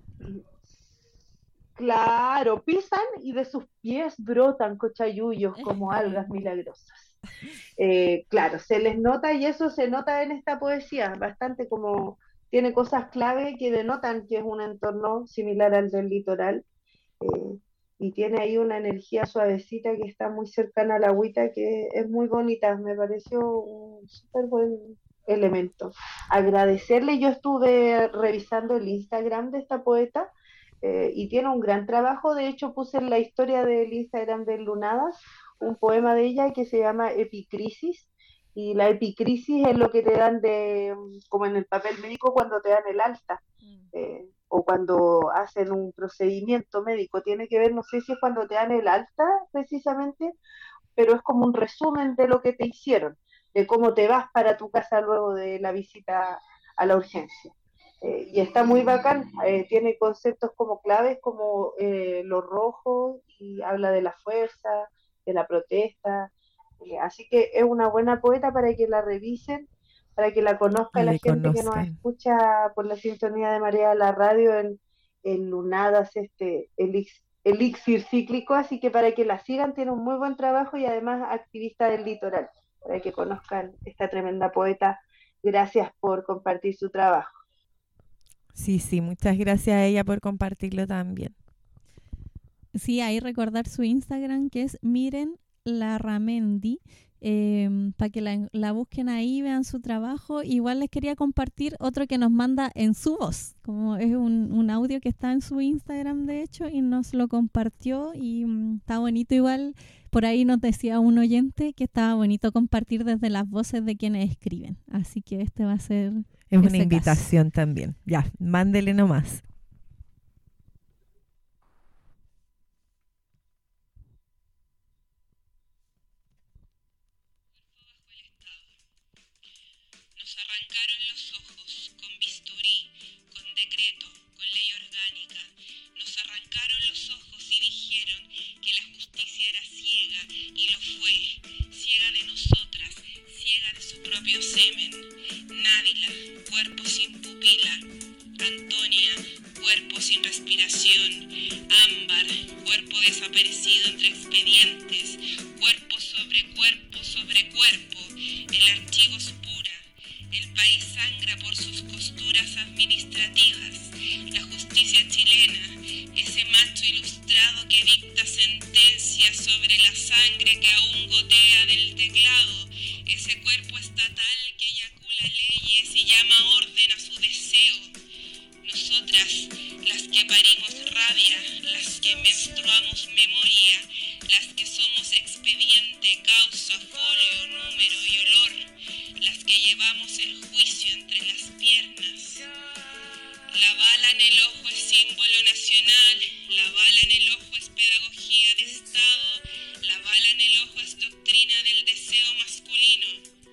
Speaker 2: claro, pisan y de sus pies brotan cochayuyos como algas milagrosas. Eh, claro, se les nota y eso se nota en esta poesía, bastante como tiene cosas clave que denotan que es un entorno similar al del litoral eh, y tiene ahí una energía suavecita que está muy cercana a la agüita que es muy bonita, me pareció un súper buen elemento. Agradecerle, yo estuve revisando el Instagram de esta poeta eh, y tiene un gran trabajo, de hecho puse en la historia del Instagram de Lunadas un poema de ella que se llama Epicrisis, y la epicrisis es lo que te dan de, como en el papel médico cuando te dan el alta, eh, o cuando hacen un procedimiento médico, tiene que ver, no sé si es cuando te dan el alta precisamente, pero es como un resumen de lo que te hicieron, de cómo te vas para tu casa luego de la visita a la urgencia. Eh, y está muy bacán, eh, tiene conceptos como claves como eh, lo rojo y habla de la fuerza, de la protesta, eh, así que es una buena poeta para que la revisen, para que la conozca
Speaker 1: Y
Speaker 2: la
Speaker 1: le
Speaker 2: gente que nos
Speaker 1: conozcan.
Speaker 2: escucha por la sintonía de María de la Radio en, en Lunadas, este elix- elixir cíclico, así que para que la sigan tiene un muy buen trabajo y además activista del litoral, para que conozcan esta tremenda poeta. Gracias por compartir su trabajo.
Speaker 1: Sí, sí, muchas gracias a ella por compartirlo también.
Speaker 3: Sí, ahí recordar su Instagram que es miren Larramendi, eh, para que la, la busquen ahí, vean su trabajo. Igual les quería compartir otro que nos manda en su voz, como es un, un audio que está en su Instagram de hecho, y nos lo compartió y mm, está bonito igual. Por ahí nos decía un oyente que estaba bonito compartir desde las voces de quienes escriben, así que este va a ser
Speaker 1: Es una
Speaker 3: ese
Speaker 1: invitación también. Ya, mándele nomás.
Speaker 5: Nos arrancaron los ojos con bisturí, con decreto, con ley orgánica. Nos arrancaron los ojos y dijeron que la justicia era ciega, y lo fue, ciega de nosotras, ciega de su propio semen. Nádila, cuerpo sin pupila. Antonia, cuerpo sin respiración. Ámbar, cuerpo desaparecido entre expedientes. Cuerpo sobre cuerpo sobre cuerpo. El archivo es pura. El país sangra por sus costuras administrativas. La justicia chilena, ese macho ilustrado que dicta sentencia sobre la sangre que aún gotea del teclado. Ese cuerpo estatal que eyacula leyes y llama orden a su deseo. Nosotras, las que parimos rabia, las que menstruamos memoria, las que somos expediente, causa, folio, número y olor, las que llevamos el juicio entre las piernas. La bala en el ojo es símbolo nacional, la bala en el ojo es pedagogía de Estado, la bala en el ojo es doctrina del deseo masculino.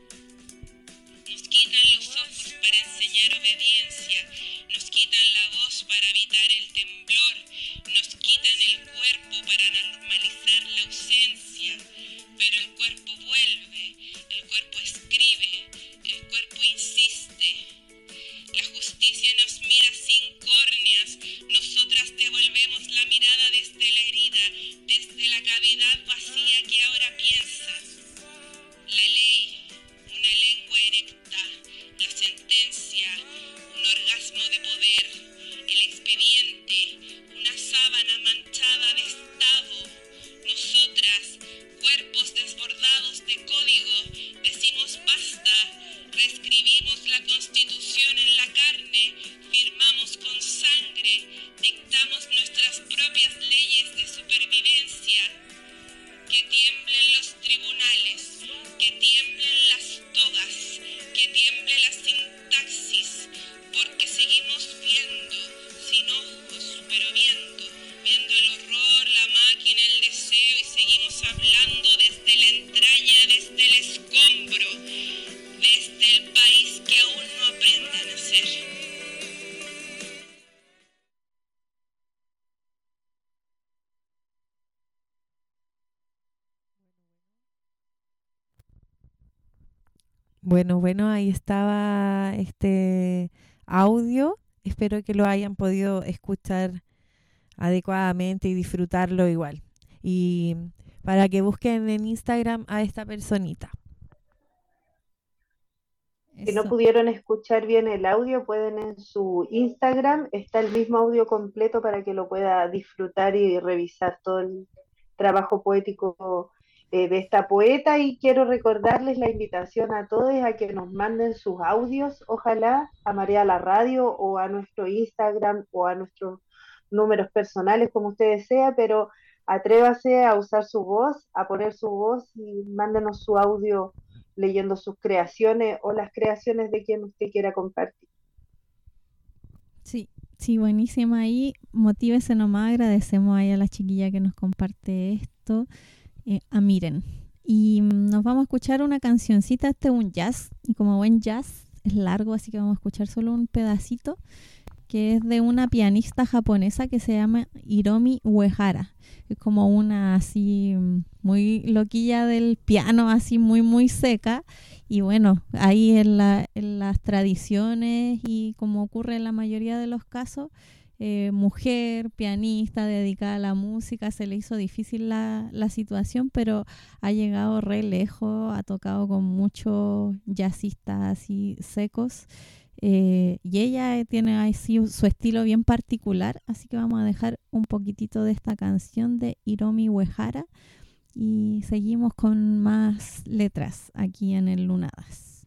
Speaker 5: Nos quitan los ojos para enseñar obediencia, nos quitan la voz para evitar el temblor, nos quitan el cuerpo para normalizar la ausencia, pero el cuerpo vuelve, el cuerpo escribe, el cuerpo insiste. La justicia nos mira sin córneas, nosotras devolvemos la mirada desde la herida, desde la cavidad vacía que ahora piensa. La ley, una lengua erecta, la sentencia, un orgasmo de poder, el expediente, una sábana manchada de Estado. Nosotras, cuerpos desbordados de código, decimos basta, reescribimos la Constitución en la carne, firmamos con sangre, dictamos nuestras propias leyes de supervivencia. Que tiemblen los tribunales, que tiemblen las togas, que tiemble la sintaxis, porque seguimos viendo, sin ojos, pero viendo, viendo el horror, la máquina, el deseo, y seguimos hablando desde la entraña, desde el escombro, desde el país que aún no aprende a nacer.
Speaker 1: Bueno, bueno, ahí estaba este audio. Espero que lo hayan podido escuchar adecuadamente y disfrutarlo igual. Y para que busquen en Instagram a esta personita.
Speaker 2: Si no
Speaker 3: Eso.
Speaker 2: pudieron escuchar bien el audio, pueden en su Instagram, está el mismo audio completo para que lo pueda disfrutar y revisar todo el trabajo poético eh, de esta poeta. Y quiero recordarles la invitación a todos a que nos manden sus audios, ojalá a María la Radio o a nuestro Instagram o a nuestros números personales, como usted desea, pero atrévase a usar su voz, a poner su voz y mándenos su audio leyendo sus creaciones o las creaciones de quien usted quiera compartir.
Speaker 3: Sí, sí, buenísima ahí. Motívese nomás, agradecemos ahí a la chiquilla que nos comparte esto, eh, a Miren. Y mm, nos vamos a escuchar una cancioncita, este es un jazz, y como buen jazz es largo, así que vamos a escuchar solo un pedacito, que es de una pianista japonesa que se llama Hiromi Uehara. Es como una así mm, muy loquilla del piano, así muy muy seca. Y bueno, ahí en, la, en las tradiciones y como ocurre en la mayoría de los casos, eh, mujer, pianista, dedicada a la música, se le hizo difícil la, la situación, pero ha llegado re lejos, ha tocado con muchos jazzistas así secos. Eh, y ella tiene así su estilo bien particular, así que vamos a dejar un poquitito de esta canción de Hiromi Uehara Y seguimos con más letras aquí en el Lunadas.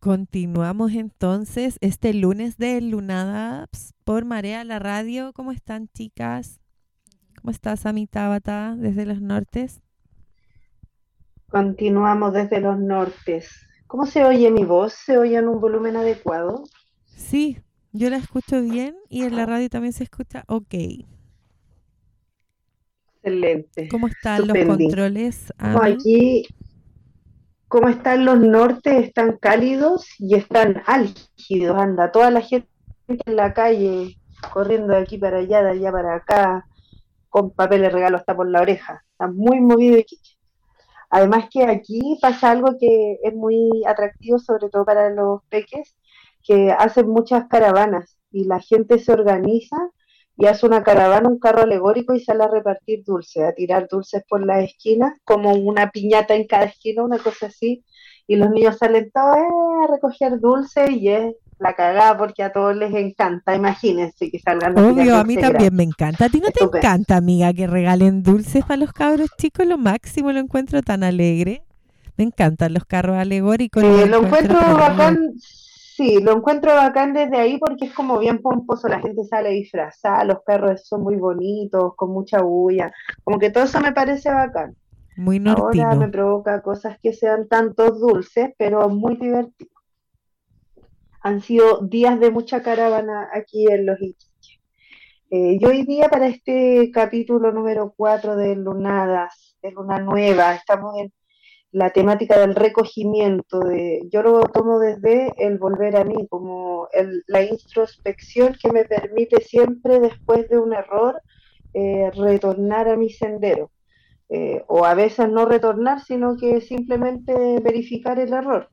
Speaker 1: Continuamos entonces este lunes de Lunadas por Marea la Radio. ¿Cómo están, chicas? ¿Cómo estás, Ami Tabata, desde los nortes?
Speaker 2: Continuamos desde los nortes. ¿Cómo se oye mi voz? ¿Se oye en un volumen adecuado?
Speaker 1: Sí, yo la escucho bien y en la radio también se escucha ok.
Speaker 2: Excelente.
Speaker 1: ¿Cómo están los
Speaker 2: Estupendi.
Speaker 1: controles,
Speaker 2: No,
Speaker 1: Ami?
Speaker 2: aquí, ¿cómo están los nortes? Están cálidos y están álgidos. Anda toda la gente en la calle corriendo de aquí para allá, de allá para acá, con papel de regalo hasta por la oreja. Está muy movido aquí. Además que aquí pasa algo que es muy atractivo, sobre todo para los peques, que hacen muchas caravanas y la gente se organiza y hace una caravana, un carro alegórico y sale a repartir dulces, a tirar dulces por las esquinas, como una piñata en cada esquina, una cosa así, y los niños salen todos eh, a recoger dulces y es la cagada porque a todos les encanta, imagínense que salgan a tirar
Speaker 1: Obvio, a mí
Speaker 2: dulces
Speaker 1: también me
Speaker 2: gratis.
Speaker 1: encanta. ¿A ti no te
Speaker 2: Estupendo.
Speaker 1: encanta, amiga, que regalen dulces para los cabros chicos? Lo máximo, lo encuentro tan alegre. Me encantan los carros alegóricos, los
Speaker 2: Eh, lo
Speaker 1: encuentro
Speaker 2: encuentro
Speaker 1: pero muy
Speaker 2: bacán, sí, lo encuentro bacán desde ahí porque es como bien pomposo, la gente sale disfrazada, los perros son muy bonitos, con mucha bulla, como que todo eso me parece bacán.
Speaker 1: muy
Speaker 2: Ahora me
Speaker 1: nortino.
Speaker 2: provoca cosas que sean tantos dulces, pero muy divertidos. Han sido días de mucha caravana aquí en Los Iquiques. Eh, y hoy día para este capítulo número cuatro de Lunadas, de Luna Nueva, estamos en la temática del recogimiento, de, yo lo tomo desde el volver a mí, como el, la introspección que me permite siempre después de un error eh, retornar a mi sendero, eh, o a veces no retornar, sino que simplemente verificar el error.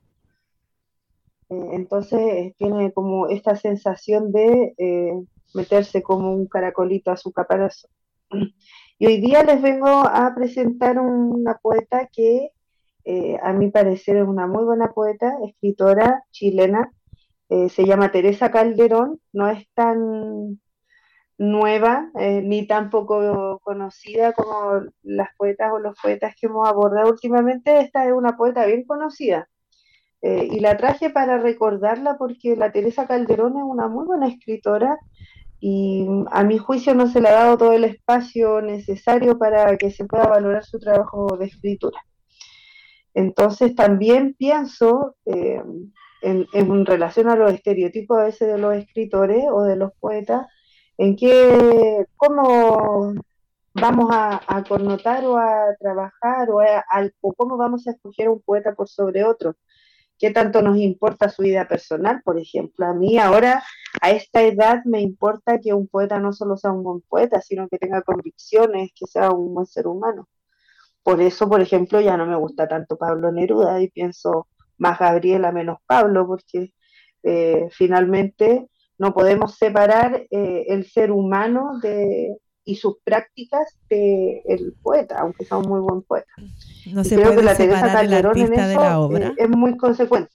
Speaker 2: Eh, entonces eh, tiene como esta sensación de eh, meterse como un caracolito a su caparazón. Y hoy día les vengo a presentar una poeta que eh, a mi parecer es una muy buena poeta, escritora chilena, eh, se llama Teresa Calderón, no es tan nueva eh, ni tan poco conocida como las poetas o los poetas que hemos abordado últimamente. Esta es una poeta bien conocida. Eh, y la traje para recordarla porque la Teresa Calderón es una muy buena escritora y a mi juicio no se le ha dado todo el espacio necesario para que se pueda valorar su trabajo de escritura. Entonces también pienso eh, en, en, relación a los estereotipos a veces de los escritores o de los poetas, en que cómo vamos a, a connotar o a trabajar o, a, a, o cómo vamos a escoger un poeta por sobre otro. ¿Qué tanto nos importa su vida personal, por ejemplo? A mí ahora, a esta edad, me importa que un poeta no solo sea un buen poeta, sino que tenga convicciones, que sea un buen ser humano. Por eso, por ejemplo, ya no me gusta tanto Pablo Neruda y pienso más Gabriela menos Pablo, porque eh, finalmente no podemos separar eh, el ser humano de, y sus prácticas del poeta, aunque sea un muy buen poeta.
Speaker 1: No
Speaker 2: y
Speaker 1: se
Speaker 2: creo que
Speaker 1: puede
Speaker 2: la Teresa
Speaker 1: separar el
Speaker 2: Calderón en
Speaker 1: artista de la
Speaker 2: eso
Speaker 1: obra,
Speaker 2: eh, es muy consecuente.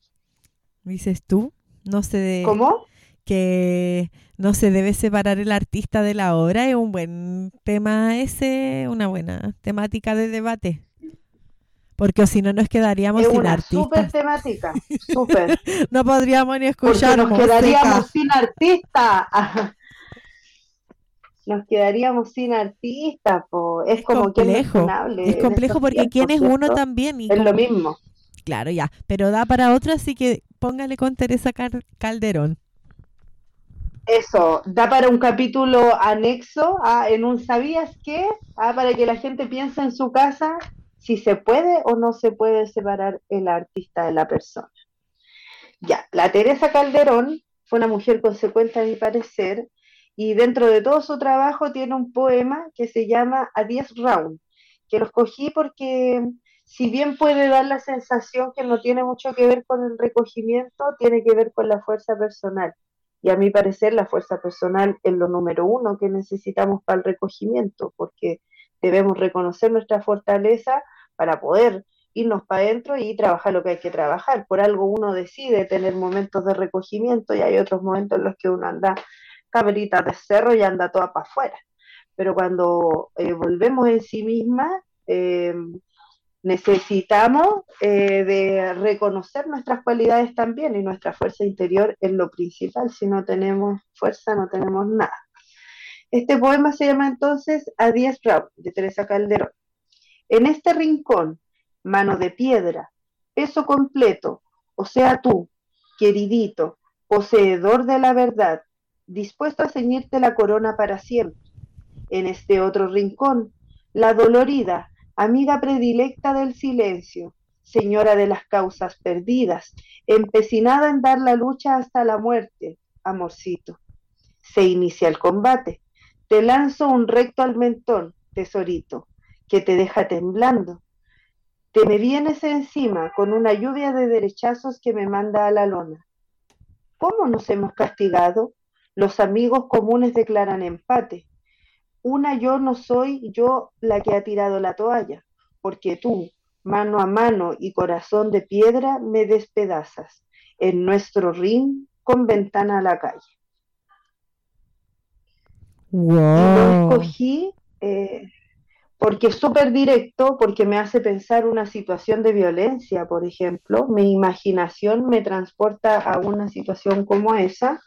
Speaker 1: dices tú. No se de-
Speaker 2: ¿Cómo?
Speaker 1: que no se debe separar el artista de la obra. Es un buen tema ese, una buena temática de debate. Porque si no nos quedaríamos
Speaker 2: Es
Speaker 1: sin
Speaker 2: una súper
Speaker 1: artistas.
Speaker 2: temática, súper.
Speaker 1: No podríamos ni
Speaker 2: Porque
Speaker 1: escuchar
Speaker 2: nos
Speaker 1: música.
Speaker 2: quedaríamos sin artistas. Nos quedaríamos sin artistas, po. Es,
Speaker 1: Es
Speaker 2: como quién no es
Speaker 1: complejo.
Speaker 2: funable
Speaker 1: Es
Speaker 2: en
Speaker 1: complejo
Speaker 2: estos
Speaker 1: porque
Speaker 2: tiempos,
Speaker 1: quién es uno
Speaker 2: ¿cierto?
Speaker 1: también. Y
Speaker 2: Es
Speaker 1: com-
Speaker 2: lo mismo.
Speaker 1: Claro, ya. Pero da para otro, así que póngale con Teresa Car- Calderón.
Speaker 2: Eso, da para un capítulo anexo a, en un ¿sabías qué? Ah, para que la gente piense en su casa si se puede o no se puede separar el artista de la persona. Ya, la Teresa Calderón fue una mujer consecuente a mi parecer y dentro de todo su trabajo tiene un poema que se llama A diez Round, que lo escogí porque si bien puede dar la sensación que no tiene mucho que ver con el recogimiento, tiene que ver con la fuerza personal. Y a mi parecer la fuerza personal es lo número uno que necesitamos para el recogimiento, porque debemos reconocer nuestra fortaleza para poder irnos para adentro y trabajar lo que hay que trabajar. Por algo uno decide tener momentos de recogimiento y hay otros momentos en los que uno anda cabrita de cerro y anda toda para afuera. Pero cuando eh, volvemos en sí misma, eh, necesitamos eh, de reconocer nuestras cualidades también, y nuestra fuerza interior es lo principal. Si no tenemos fuerza, no tenemos nada. Este poema se llama entonces A Díaz Brown, de Teresa Calderón. En este rincón, mano de piedra, peso completo, o sea tú, queridito, poseedor de la verdad, dispuesto a ceñirte la corona para siempre. En este otro rincón, la dolorida, amiga predilecta del silencio, señora de las causas perdidas, empecinada en dar la lucha hasta la muerte, amorcito. Se inicia el combate. Te lanzo un recto al mentón, tesorito, que te deja temblando. Te me vienes encima con una lluvia de derechazos que me manda a la lona. ¿Cómo nos hemos castigado? Los amigos comunes declaran empate. Una yo no soy yo la que ha tirado la toalla, porque tú, mano a mano y corazón de piedra, me despedazas en nuestro ring con ventana a la calle.
Speaker 1: Wow.
Speaker 2: Y lo escogí eh, porque es súper directo, porque me hace pensar una situación de violencia, por ejemplo. Mi imaginación me transporta a una situación como esa.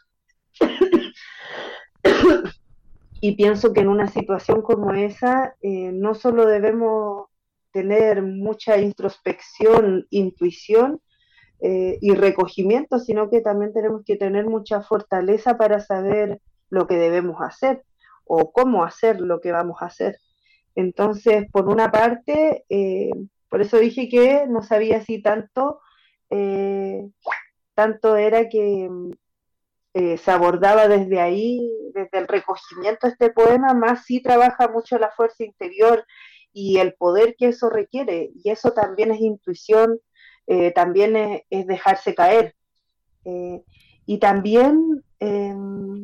Speaker 2: Y pienso que en una situación como esa eh, no solo debemos tener mucha introspección, intuición eh, y recogimiento, sino que también tenemos que tener mucha fortaleza para saber lo que debemos hacer o cómo hacer lo que vamos a hacer. Entonces, por una parte, eh, por eso dije que no sabía si tanto, eh, tanto era que eh, se abordaba desde ahí, desde el recogimiento de este poema, más sí trabaja mucho la fuerza interior y el poder que eso requiere, y eso también es intuición, eh, también es, es dejarse caer. Eh, y también, eh,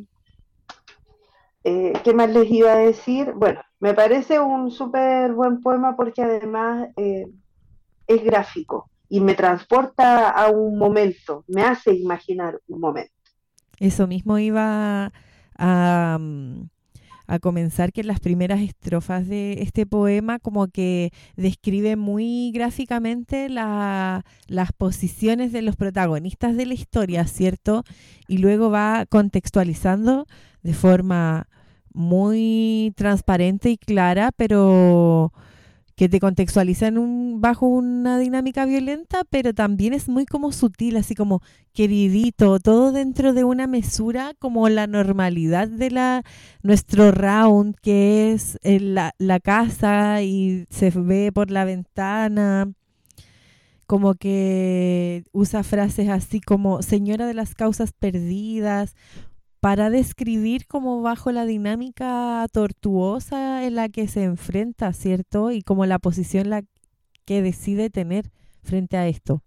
Speaker 2: eh, ¿qué más les iba a decir? Bueno, me parece un súper buen poema porque además eh, es gráfico y me transporta a un momento, me hace imaginar un momento.
Speaker 1: Eso mismo iba a, mm, a comenzar, que en las primeras estrofas de este poema como que describe muy gráficamente la- las posiciones de los protagonistas de la historia, ¿cierto? Y luego va contextualizando de forma muy transparente y clara, pero que te contextualiza en un, bajo una dinámica violenta, pero también es muy como sutil, así como queridito, todo dentro de una mesura, como la normalidad de la nuestro round, que es en la, la casa y se ve por la ventana, como que usa frases así como señora de las causas perdidas, para describir como bajo la dinámica tortuosa en la que se enfrenta, ¿cierto? Y como la posición la que decide tener frente a esto.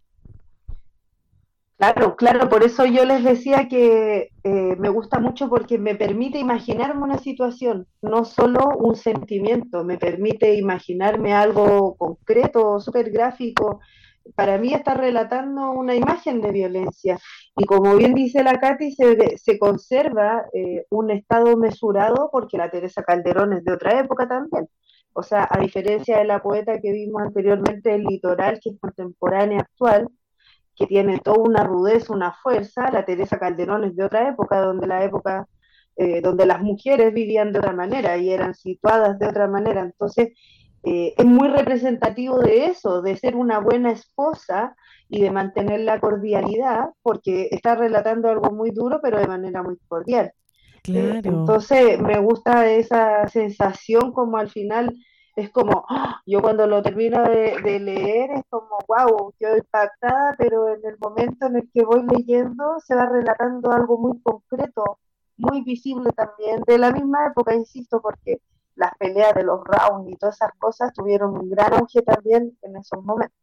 Speaker 2: Claro, claro, por eso yo les decía que eh, me gusta mucho porque me permite imaginarme una situación, no solo un sentimiento, me permite imaginarme algo concreto, súper gráfico. Para mí está relatando una imagen de violencia y como bien dice la Katy, se, se conserva eh, un estado mesurado porque la Teresa Calderón es de otra época también. O sea, a diferencia de la poeta que vimos anteriormente, el Litoral, que es contemporánea actual, que tiene toda una rudeza, una fuerza. La Teresa Calderón es de otra época, donde la época, eh, donde las mujeres vivían de otra manera y eran situadas de otra manera. Entonces, eh, es muy representativo de eso, de ser una buena esposa y de mantener la cordialidad, porque está relatando algo muy duro, pero de manera muy cordial. Eh,
Speaker 1: Claro.
Speaker 2: entonces, me gusta esa sensación como al final es como, ¡ah! Yo cuando lo termino de, de leer es como, wow, quedo impactada, pero en el momento en el que voy leyendo se va relatando algo muy concreto, muy visible también, de la misma época, insisto, porque las peleas de los rounds y todas esas cosas tuvieron un gran auge también en esos momentos.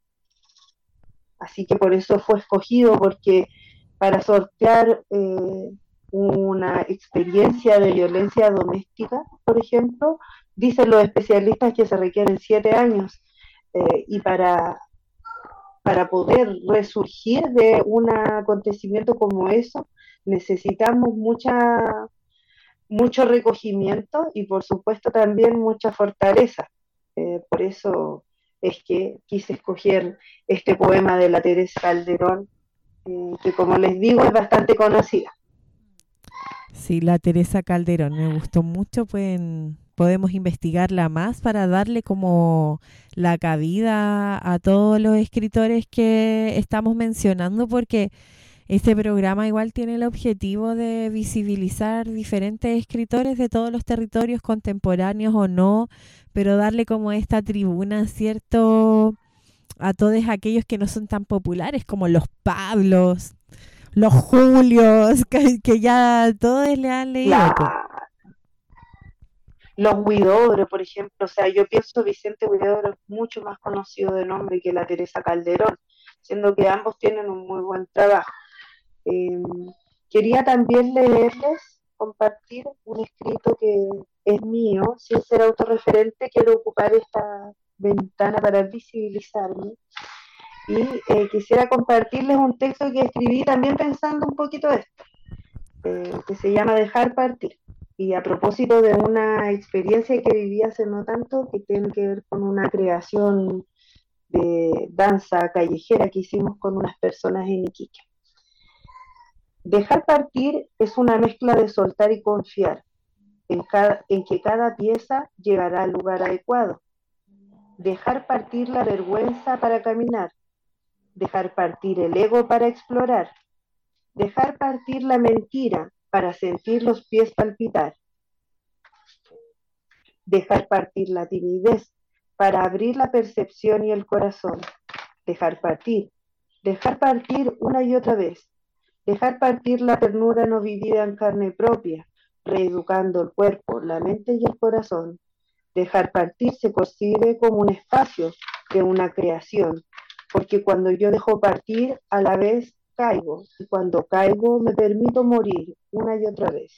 Speaker 2: Así que por eso fue escogido, porque para sortear eh, una experiencia de violencia doméstica, por ejemplo, dicen los especialistas que se requieren siete años eh, y para, para poder resurgir de un acontecimiento como eso necesitamos mucha, mucho recogimiento y por supuesto también mucha fortaleza. Eh, por eso es que quise escoger este poema de la Teresa Calderón, eh, que como les digo es bastante conocida.
Speaker 1: Sí, la Teresa Calderón, me gustó mucho, pueden, podemos investigarla más para darle como la cabida a todos los escritores que estamos mencionando, porque este programa igual tiene el objetivo de visibilizar diferentes escritores de todos los territorios, contemporáneos o no, pero darle como esta tribuna, ¿cierto?, a todos aquellos que no son tan populares, como los Pablos, los Julios, que, que ya todos le han leído. po.
Speaker 2: La, los Huidobro, por ejemplo, o sea, yo pienso Vicente Huidobro es mucho más conocido de nombre que la Teresa Calderón, siendo que ambos tienen un muy buen trabajo. Eh, Quería también leerles, compartir un escrito que es mío, sin ser autorreferente, quiero ocupar esta ventana para visibilizarme y eh, quisiera compartirles un texto que escribí también pensando un poquito esto, eh, que se llama Dejar partir. Y a propósito de una experiencia que viví hace no tanto, que tiene que ver con una creación de danza callejera que hicimos con unas personas en Iquique. Dejar partir es una mezcla de soltar y confiar en, cada, en que cada pieza llegará al lugar adecuado. Dejar partir la vergüenza para caminar. Dejar partir el ego para explorar. Dejar partir la mentira para sentir los pies palpitar. Dejar partir la timidez para abrir la percepción y el corazón. Dejar partir. Dejar partir una y otra vez. Dejar partir la ternura no vivida en carne propia, reeducando el cuerpo, la mente y el corazón. Dejar partir se concibe como un espacio de una creación, porque cuando yo dejo partir, a la vez caigo, y cuando caigo me permito morir una y otra vez.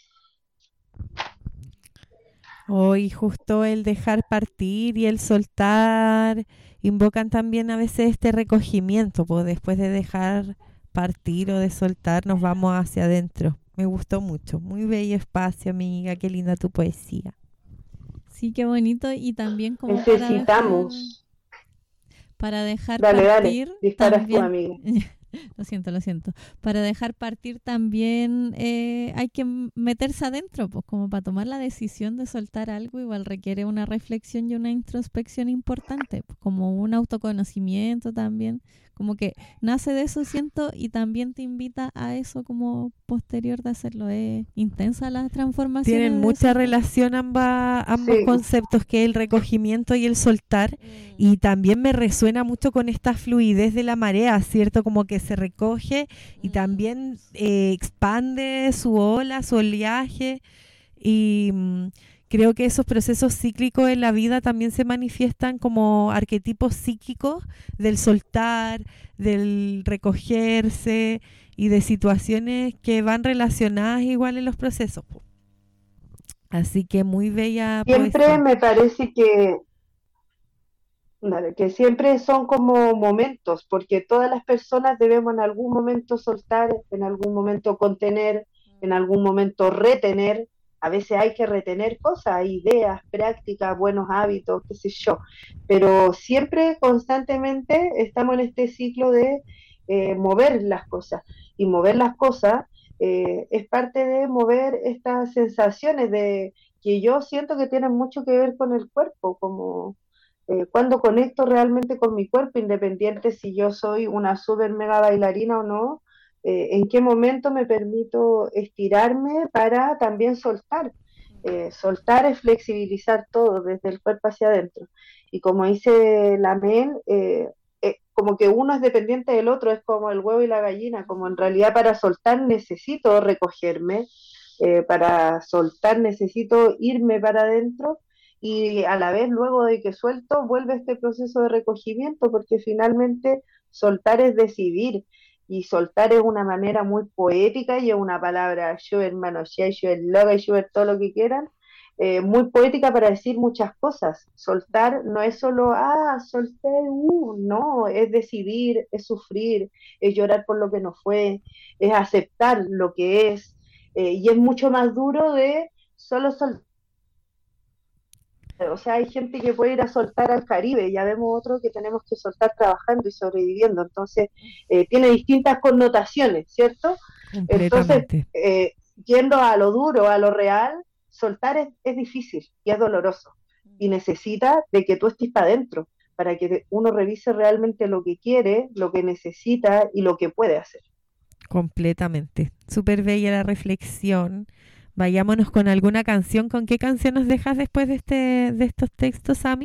Speaker 1: Hoy justo el dejar partir y el soltar invocan también a veces este recogimiento, pues después de dejar partir o de soltar nos vamos hacia adentro. Me gustó mucho, muy bello espacio, amiga, qué linda tu poesía.
Speaker 3: Sí, qué bonito. Y también como para dejar,
Speaker 2: Necesitamos.
Speaker 3: para dejar
Speaker 2: Dale, dale,
Speaker 3: partir
Speaker 2: disparas tú,
Speaker 3: también.
Speaker 2: amiga.
Speaker 3: Lo siento, lo siento. Para dejar partir también eh, hay que m- meterse adentro, pues como para tomar la decisión de soltar algo, igual requiere una reflexión y una introspección importante, pues, como un autoconocimiento también, como que nace de eso, siento, y también te invita a eso como posterior de hacerlo. Es intensa la transformación.
Speaker 1: Tienen mucha relación amba, ambos
Speaker 2: Sí.
Speaker 1: conceptos, que es el recogimiento y el soltar, y también me resuena mucho con esta fluidez de la marea, ¿cierto? Como que se recoge y también eh, expande su ola, su oleaje, y mm, creo que esos procesos cíclicos en la vida también se manifiestan como arquetipos psíquicos del soltar, del recogerse y de situaciones que van relacionadas igual en los procesos, po. Así que muy bella
Speaker 2: Siempre
Speaker 1: poesía.
Speaker 2: me parece que, dale, que siempre son como momentos, porque todas las personas debemos en algún momento soltar, en algún momento contener, en algún momento retener. A veces hay que retener cosas, ideas, prácticas, buenos hábitos, qué sé yo, pero siempre constantemente estamos en este ciclo de eh, mover las cosas, y mover las cosas eh, es parte de mover estas sensaciones de que yo siento que tienen mucho que ver con el cuerpo, como eh, cuando conecto realmente con mi cuerpo, independiente si yo soy una super mega bailarina o no, eh, en qué momento me permito estirarme para también soltar. Eh, soltar es flexibilizar todo desde el cuerpo hacia adentro. Y como dice la Mel, eh, eh, como que uno es dependiente del otro, es como el huevo y la gallina, como en realidad para soltar necesito recogerme, eh, para soltar necesito irme para adentro, y a la vez luego de que suelto vuelve este proceso de recogimiento, porque finalmente soltar es decidir, y soltar es una manera muy poética, y es una palabra, yo hermano, yo loga, yo todo lo que quieran, eh, muy poética para decir muchas cosas. Soltar no es solo, ah, solté, uh, no, es decidir, es sufrir, es llorar por lo que no fue, es aceptar lo que es, eh, y es mucho más duro de solo soltar. O sea, hay gente que puede ir a soltar al Caribe, ya vemos otro que tenemos que soltar trabajando y sobreviviendo. Entonces, eh, tiene distintas connotaciones, ¿cierto? Entonces,
Speaker 1: Completamente.
Speaker 2: eh, yendo a lo duro, a lo real, soltar es, es difícil y es doloroso. Y necesita de que tú estés para adentro, para que uno revise realmente lo que quiere, lo que necesita y lo que puede hacer.
Speaker 1: Completamente. Súper bella la reflexión. Vayámonos con alguna canción. ¿Con qué canción nos dejas después de este de estos textos, Ami?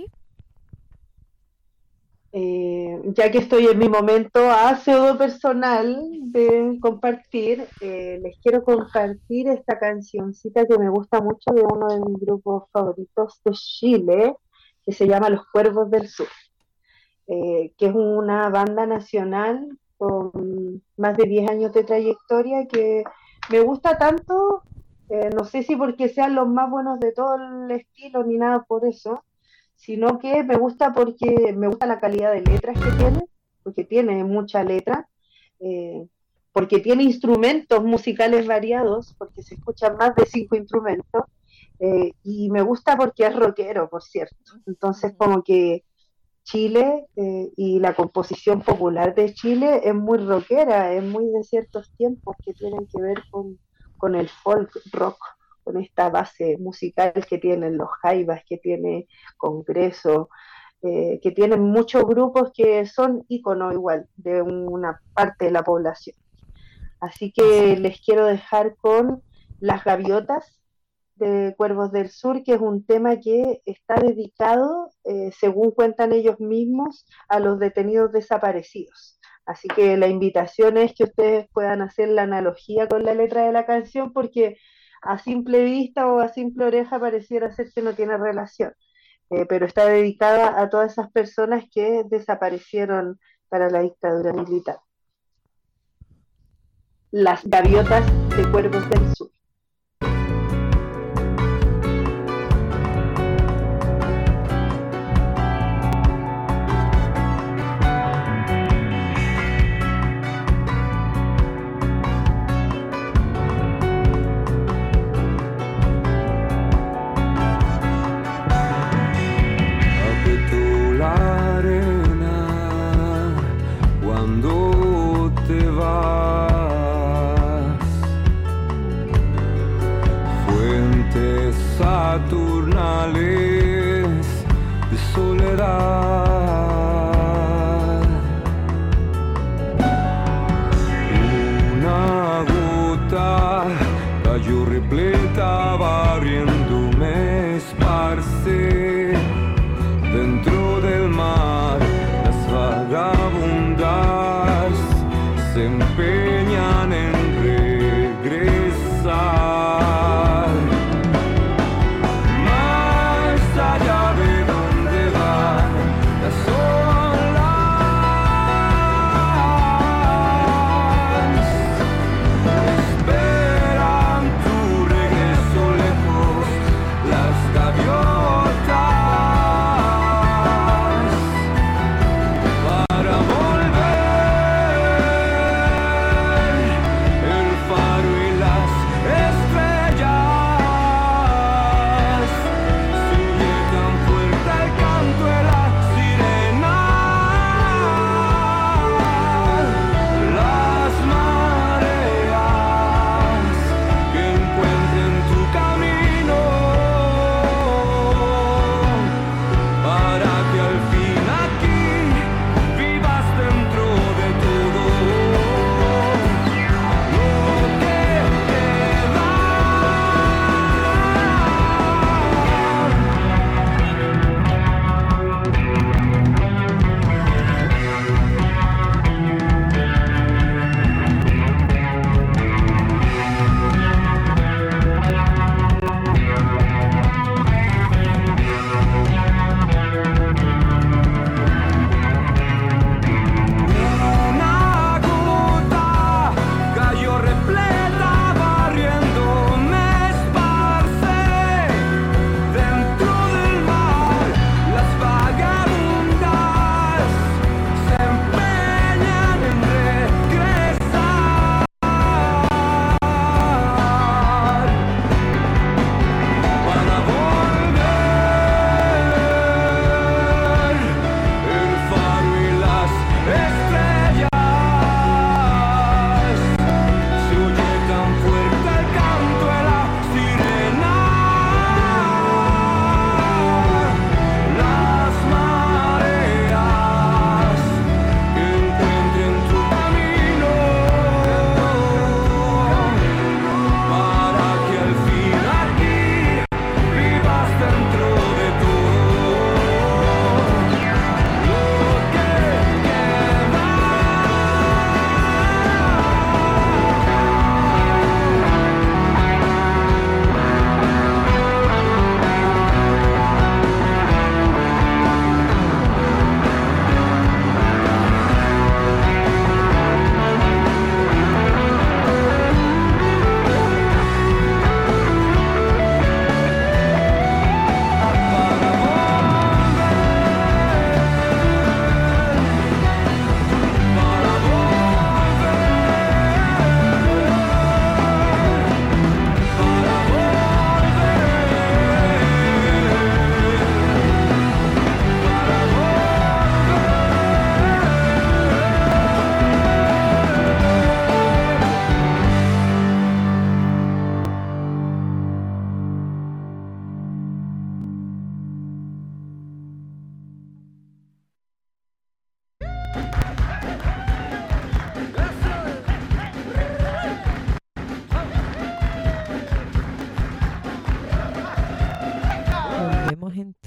Speaker 2: Eh, ya que estoy en mi momento pseudo personal de compartir, eh, les quiero compartir esta cancioncita que me gusta mucho de uno de mis grupos favoritos de Chile, que se llama Los Cuervos del Sur, eh, que es una banda nacional con más de diez años de trayectoria que me gusta tanto, eh, no sé si porque sean los más buenos de todo el estilo ni nada por eso, sino que me gusta porque me gusta la calidad de letras que tiene, porque tiene mucha letra, eh, porque tiene instrumentos musicales variados, porque se escuchan más de cinco instrumentos, eh, y me gusta porque es rockero, por cierto. Entonces, como que Chile eh, y la composición popular de Chile es muy rockera, es muy de ciertos tiempos que tienen que ver con, con el folk rock, con esta base musical que tienen los jaivas, que tiene Congreso, eh, que tienen muchos grupos que son íconos igual de una parte de la población. Así que les quiero dejar con Las Gaviotas de Cuervos del Sur, que es un tema que está dedicado, eh, según cuentan ellos mismos, a los detenidos desaparecidos. Así que la invitación es que ustedes puedan hacer la analogía con la letra de la canción, porque a simple vista o a simple oreja pareciera ser que no tiene relación, eh, pero está dedicada a todas esas personas que desaparecieron para la dictadura militar. Las Gaviotas de Cuervos del Sur.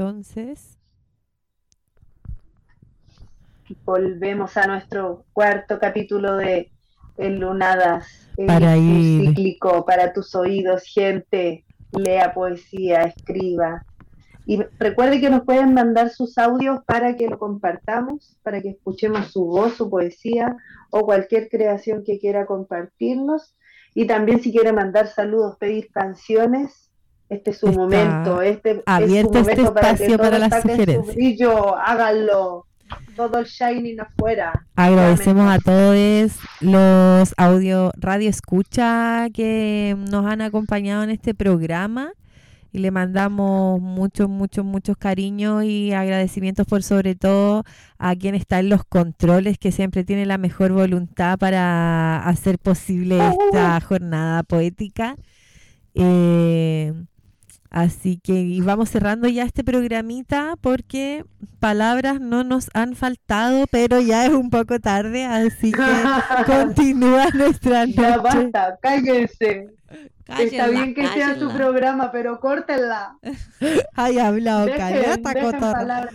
Speaker 1: entonces.
Speaker 2: Volvemos a nuestro cuarto capítulo de Enlunadas,
Speaker 1: Para
Speaker 2: el
Speaker 1: ir.
Speaker 2: cíclico para tus oídos, gente. Lea poesía, escriba. Y recuerde que nos pueden mandar sus audios para que lo compartamos, para que escuchemos su voz, su poesía o cualquier creación que quiera compartirnos. Y también si quiere mandar saludos, pedir canciones, este es su
Speaker 1: Está
Speaker 2: momento. Este es su
Speaker 1: abierto este
Speaker 2: momento para que
Speaker 1: espacio para
Speaker 2: todos
Speaker 1: las
Speaker 2: saquen su
Speaker 1: sugerencias.
Speaker 2: brillo, háganlo. Todo el shining afuera.
Speaker 1: Agradecemos a
Speaker 2: Llámenos.
Speaker 1: todos los audio radio escucha que nos han acompañado en este programa y le mandamos muchos, muchos, muchos cariños y agradecimientos por sobre todo a quien está en los controles, que siempre tiene la mejor voluntad para hacer posible esta jornada poética. Eh, Así que y vamos cerrando ya este programita porque palabras no nos han faltado, pero ya es un poco tarde, así que continúa nuestra
Speaker 2: Ya
Speaker 1: noche.
Speaker 2: basta, cállense. Está
Speaker 3: Cállenla,
Speaker 2: bien que sea su
Speaker 3: cállenla.
Speaker 2: programa, pero córtenla.
Speaker 1: Ay, hablado,
Speaker 2: Dejen,
Speaker 1: callata,
Speaker 2: dejen
Speaker 1: cotorra.
Speaker 2: palabras.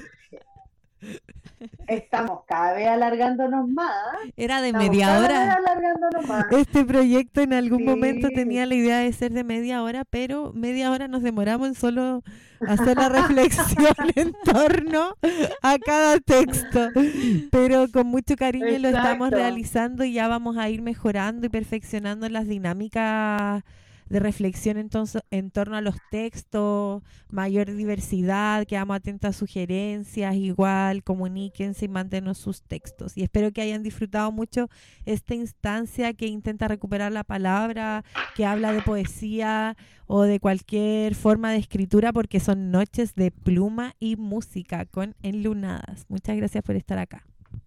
Speaker 2: Estamos cada vez alargándonos más.
Speaker 1: Era de
Speaker 2: Estamos
Speaker 1: media
Speaker 2: cada vez
Speaker 1: hora.
Speaker 2: alargándonos más.
Speaker 1: Este proyecto en algún
Speaker 2: Sí.
Speaker 1: momento tenía la idea de ser de media hora, pero media hora nos demoramos en solo hacer la reflexión en torno a cada texto. Pero con mucho cariño lo estamos
Speaker 2: Exacto.
Speaker 1: realizando y ya vamos a ir mejorando y perfeccionando las dinámicas de reflexión entonces en torno a los textos, mayor diversidad, quedamos atentos a sugerencias, igual comuníquense y mándenos sus textos. Y espero que hayan disfrutado mucho esta instancia que intenta recuperar la palabra, que habla de poesía o de cualquier forma de escritura, porque son noches de pluma y música con Enlunadas. Muchas gracias por estar acá.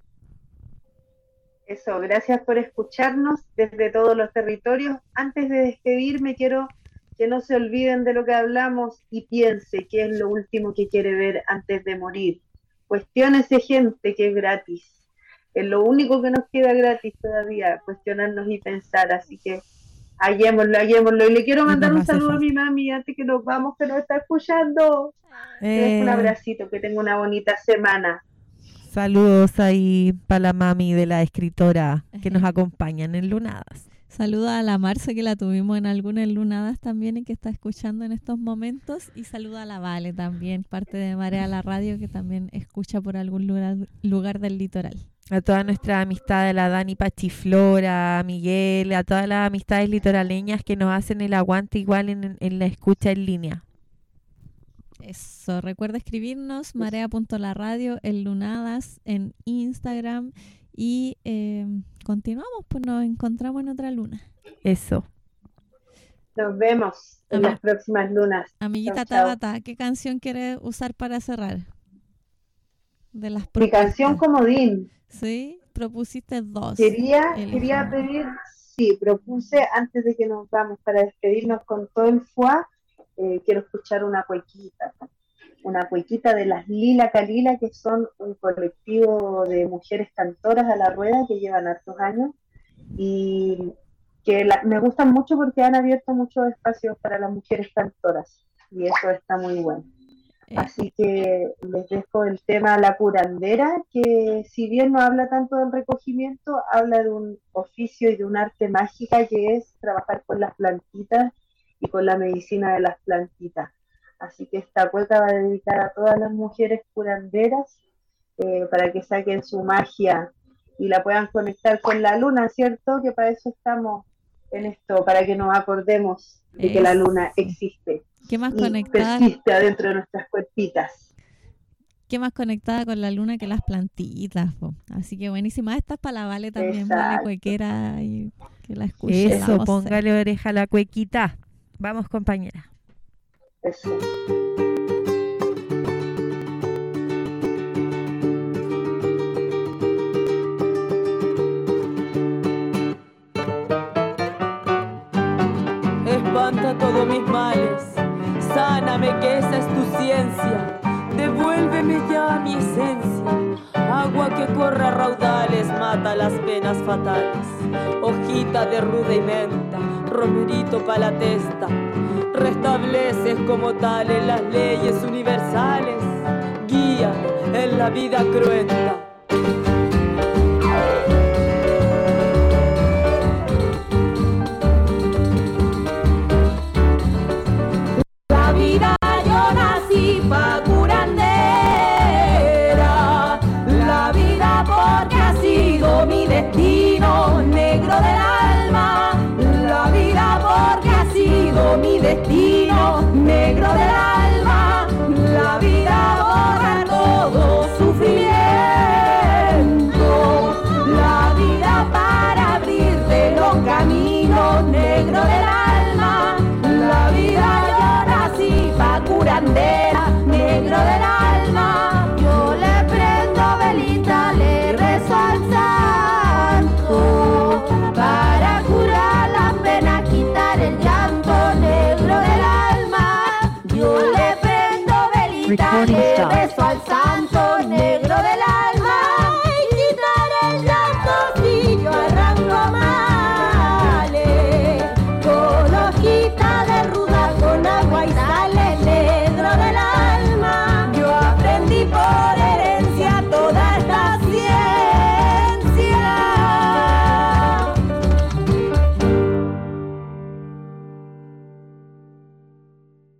Speaker 2: Eso, gracias por escucharnos desde todos los territorios. Antes de despedirme, quiero que no se olviden de lo que hablamos y piense qué es lo último que quiere ver antes de morir. Cuestiónese, gente, que es gratis. Es lo único que nos queda gratis todavía, cuestionarnos y pensar. Así que hallémoslo, hallémoslo. Y le quiero
Speaker 1: Y
Speaker 2: mandar
Speaker 1: nos
Speaker 2: un
Speaker 1: hace
Speaker 2: saludo a
Speaker 1: falta.
Speaker 2: mi mami antes que nos vamos, que nos está escuchando. Le dejo un
Speaker 1: Eh,
Speaker 2: abracito, que tenga una bonita semana.
Speaker 1: saludos ahí para la mami de la escritora que nos acompañan en Enlunadas.
Speaker 3: Saluda a la Marce, que la tuvimos en algunas lunadas también y que está escuchando en estos momentos. Y saluda a la Vale también, parte de Marea la Radio, que también escucha por algún lugar, lugar del litoral.
Speaker 1: A toda nuestra amistad, a la Dani Pachiflora, a Miguel, a todas las amistades litoraleñas que nos hacen el aguante igual en, en la escucha en línea.
Speaker 3: Eso, recuerda escribirnos marea punto la radio, en Lunadas, en Instagram. Y eh, continuamos, pues nos encontramos en otra luna.
Speaker 1: Eso.
Speaker 2: Nos vemos en
Speaker 3: Amén.
Speaker 2: las próximas lunas.
Speaker 3: Amiguita
Speaker 2: Chao, chao.
Speaker 3: Tabata, ¿qué canción quieres usar para cerrar? De las
Speaker 2: Mi canción
Speaker 3: propuestas.
Speaker 2: comodín.
Speaker 3: Sí, propusiste dos.
Speaker 2: Quería,
Speaker 3: Elige
Speaker 2: quería
Speaker 3: una.
Speaker 2: pedir, sí, propuse antes de que nos vamos para despedirnos con todo el fuá, eh, quiero escuchar una cuequita, una cuequita de las Lila Calila, que son un colectivo de mujeres cantoras a la rueda que llevan hartos años y que la- me gustan mucho porque han abierto muchos espacios para las mujeres cantoras y eso está muy bueno.
Speaker 3: Eh,
Speaker 2: Así que les dejo el tema La Curandera, que si bien no habla tanto del recogimiento, habla de un oficio y de un arte mágica que es trabajar con las plantitas y con la medicina de las plantitas. Así que esta cueca va dedicada a todas las mujeres curanderas eh, para que saquen su magia y la puedan conectar con la luna, ¿cierto? Que para eso estamos en esto, para que nos acordemos de que la luna existe.
Speaker 3: ¿Qué más
Speaker 2: Y
Speaker 3: conectada,
Speaker 2: persiste adentro de nuestras cuerpitas.
Speaker 3: qué más conectada con la luna que las plantitas? Po? Así que buenísima. Esta es para la Vale también, Vale
Speaker 2: Exacto.
Speaker 3: cuequera, y que la escuche. la
Speaker 1: Eso,
Speaker 3: voce.
Speaker 1: póngale oreja a la cuequita. Vamos, compañera.
Speaker 2: Eso.
Speaker 6: Espanta todos mis males, sáname que esa es tu ciencia, devuélveme ya a mi esencia, agua que corre a raudales mata las penas fatales, hojita de ruda y menta, romerito pa' la testa, restableces como tales las leyes universales, guíame en la vida cruenta.
Speaker 7: La vida yo nací pa' curandera, la vida porque ha sido mi destino negro del alma, la vida porque ha sido mi destino negro del alma, la vida borra todo sufrimiento, la vida para abrirte los caminos negros del alma, la vida yo nací pa' curandera.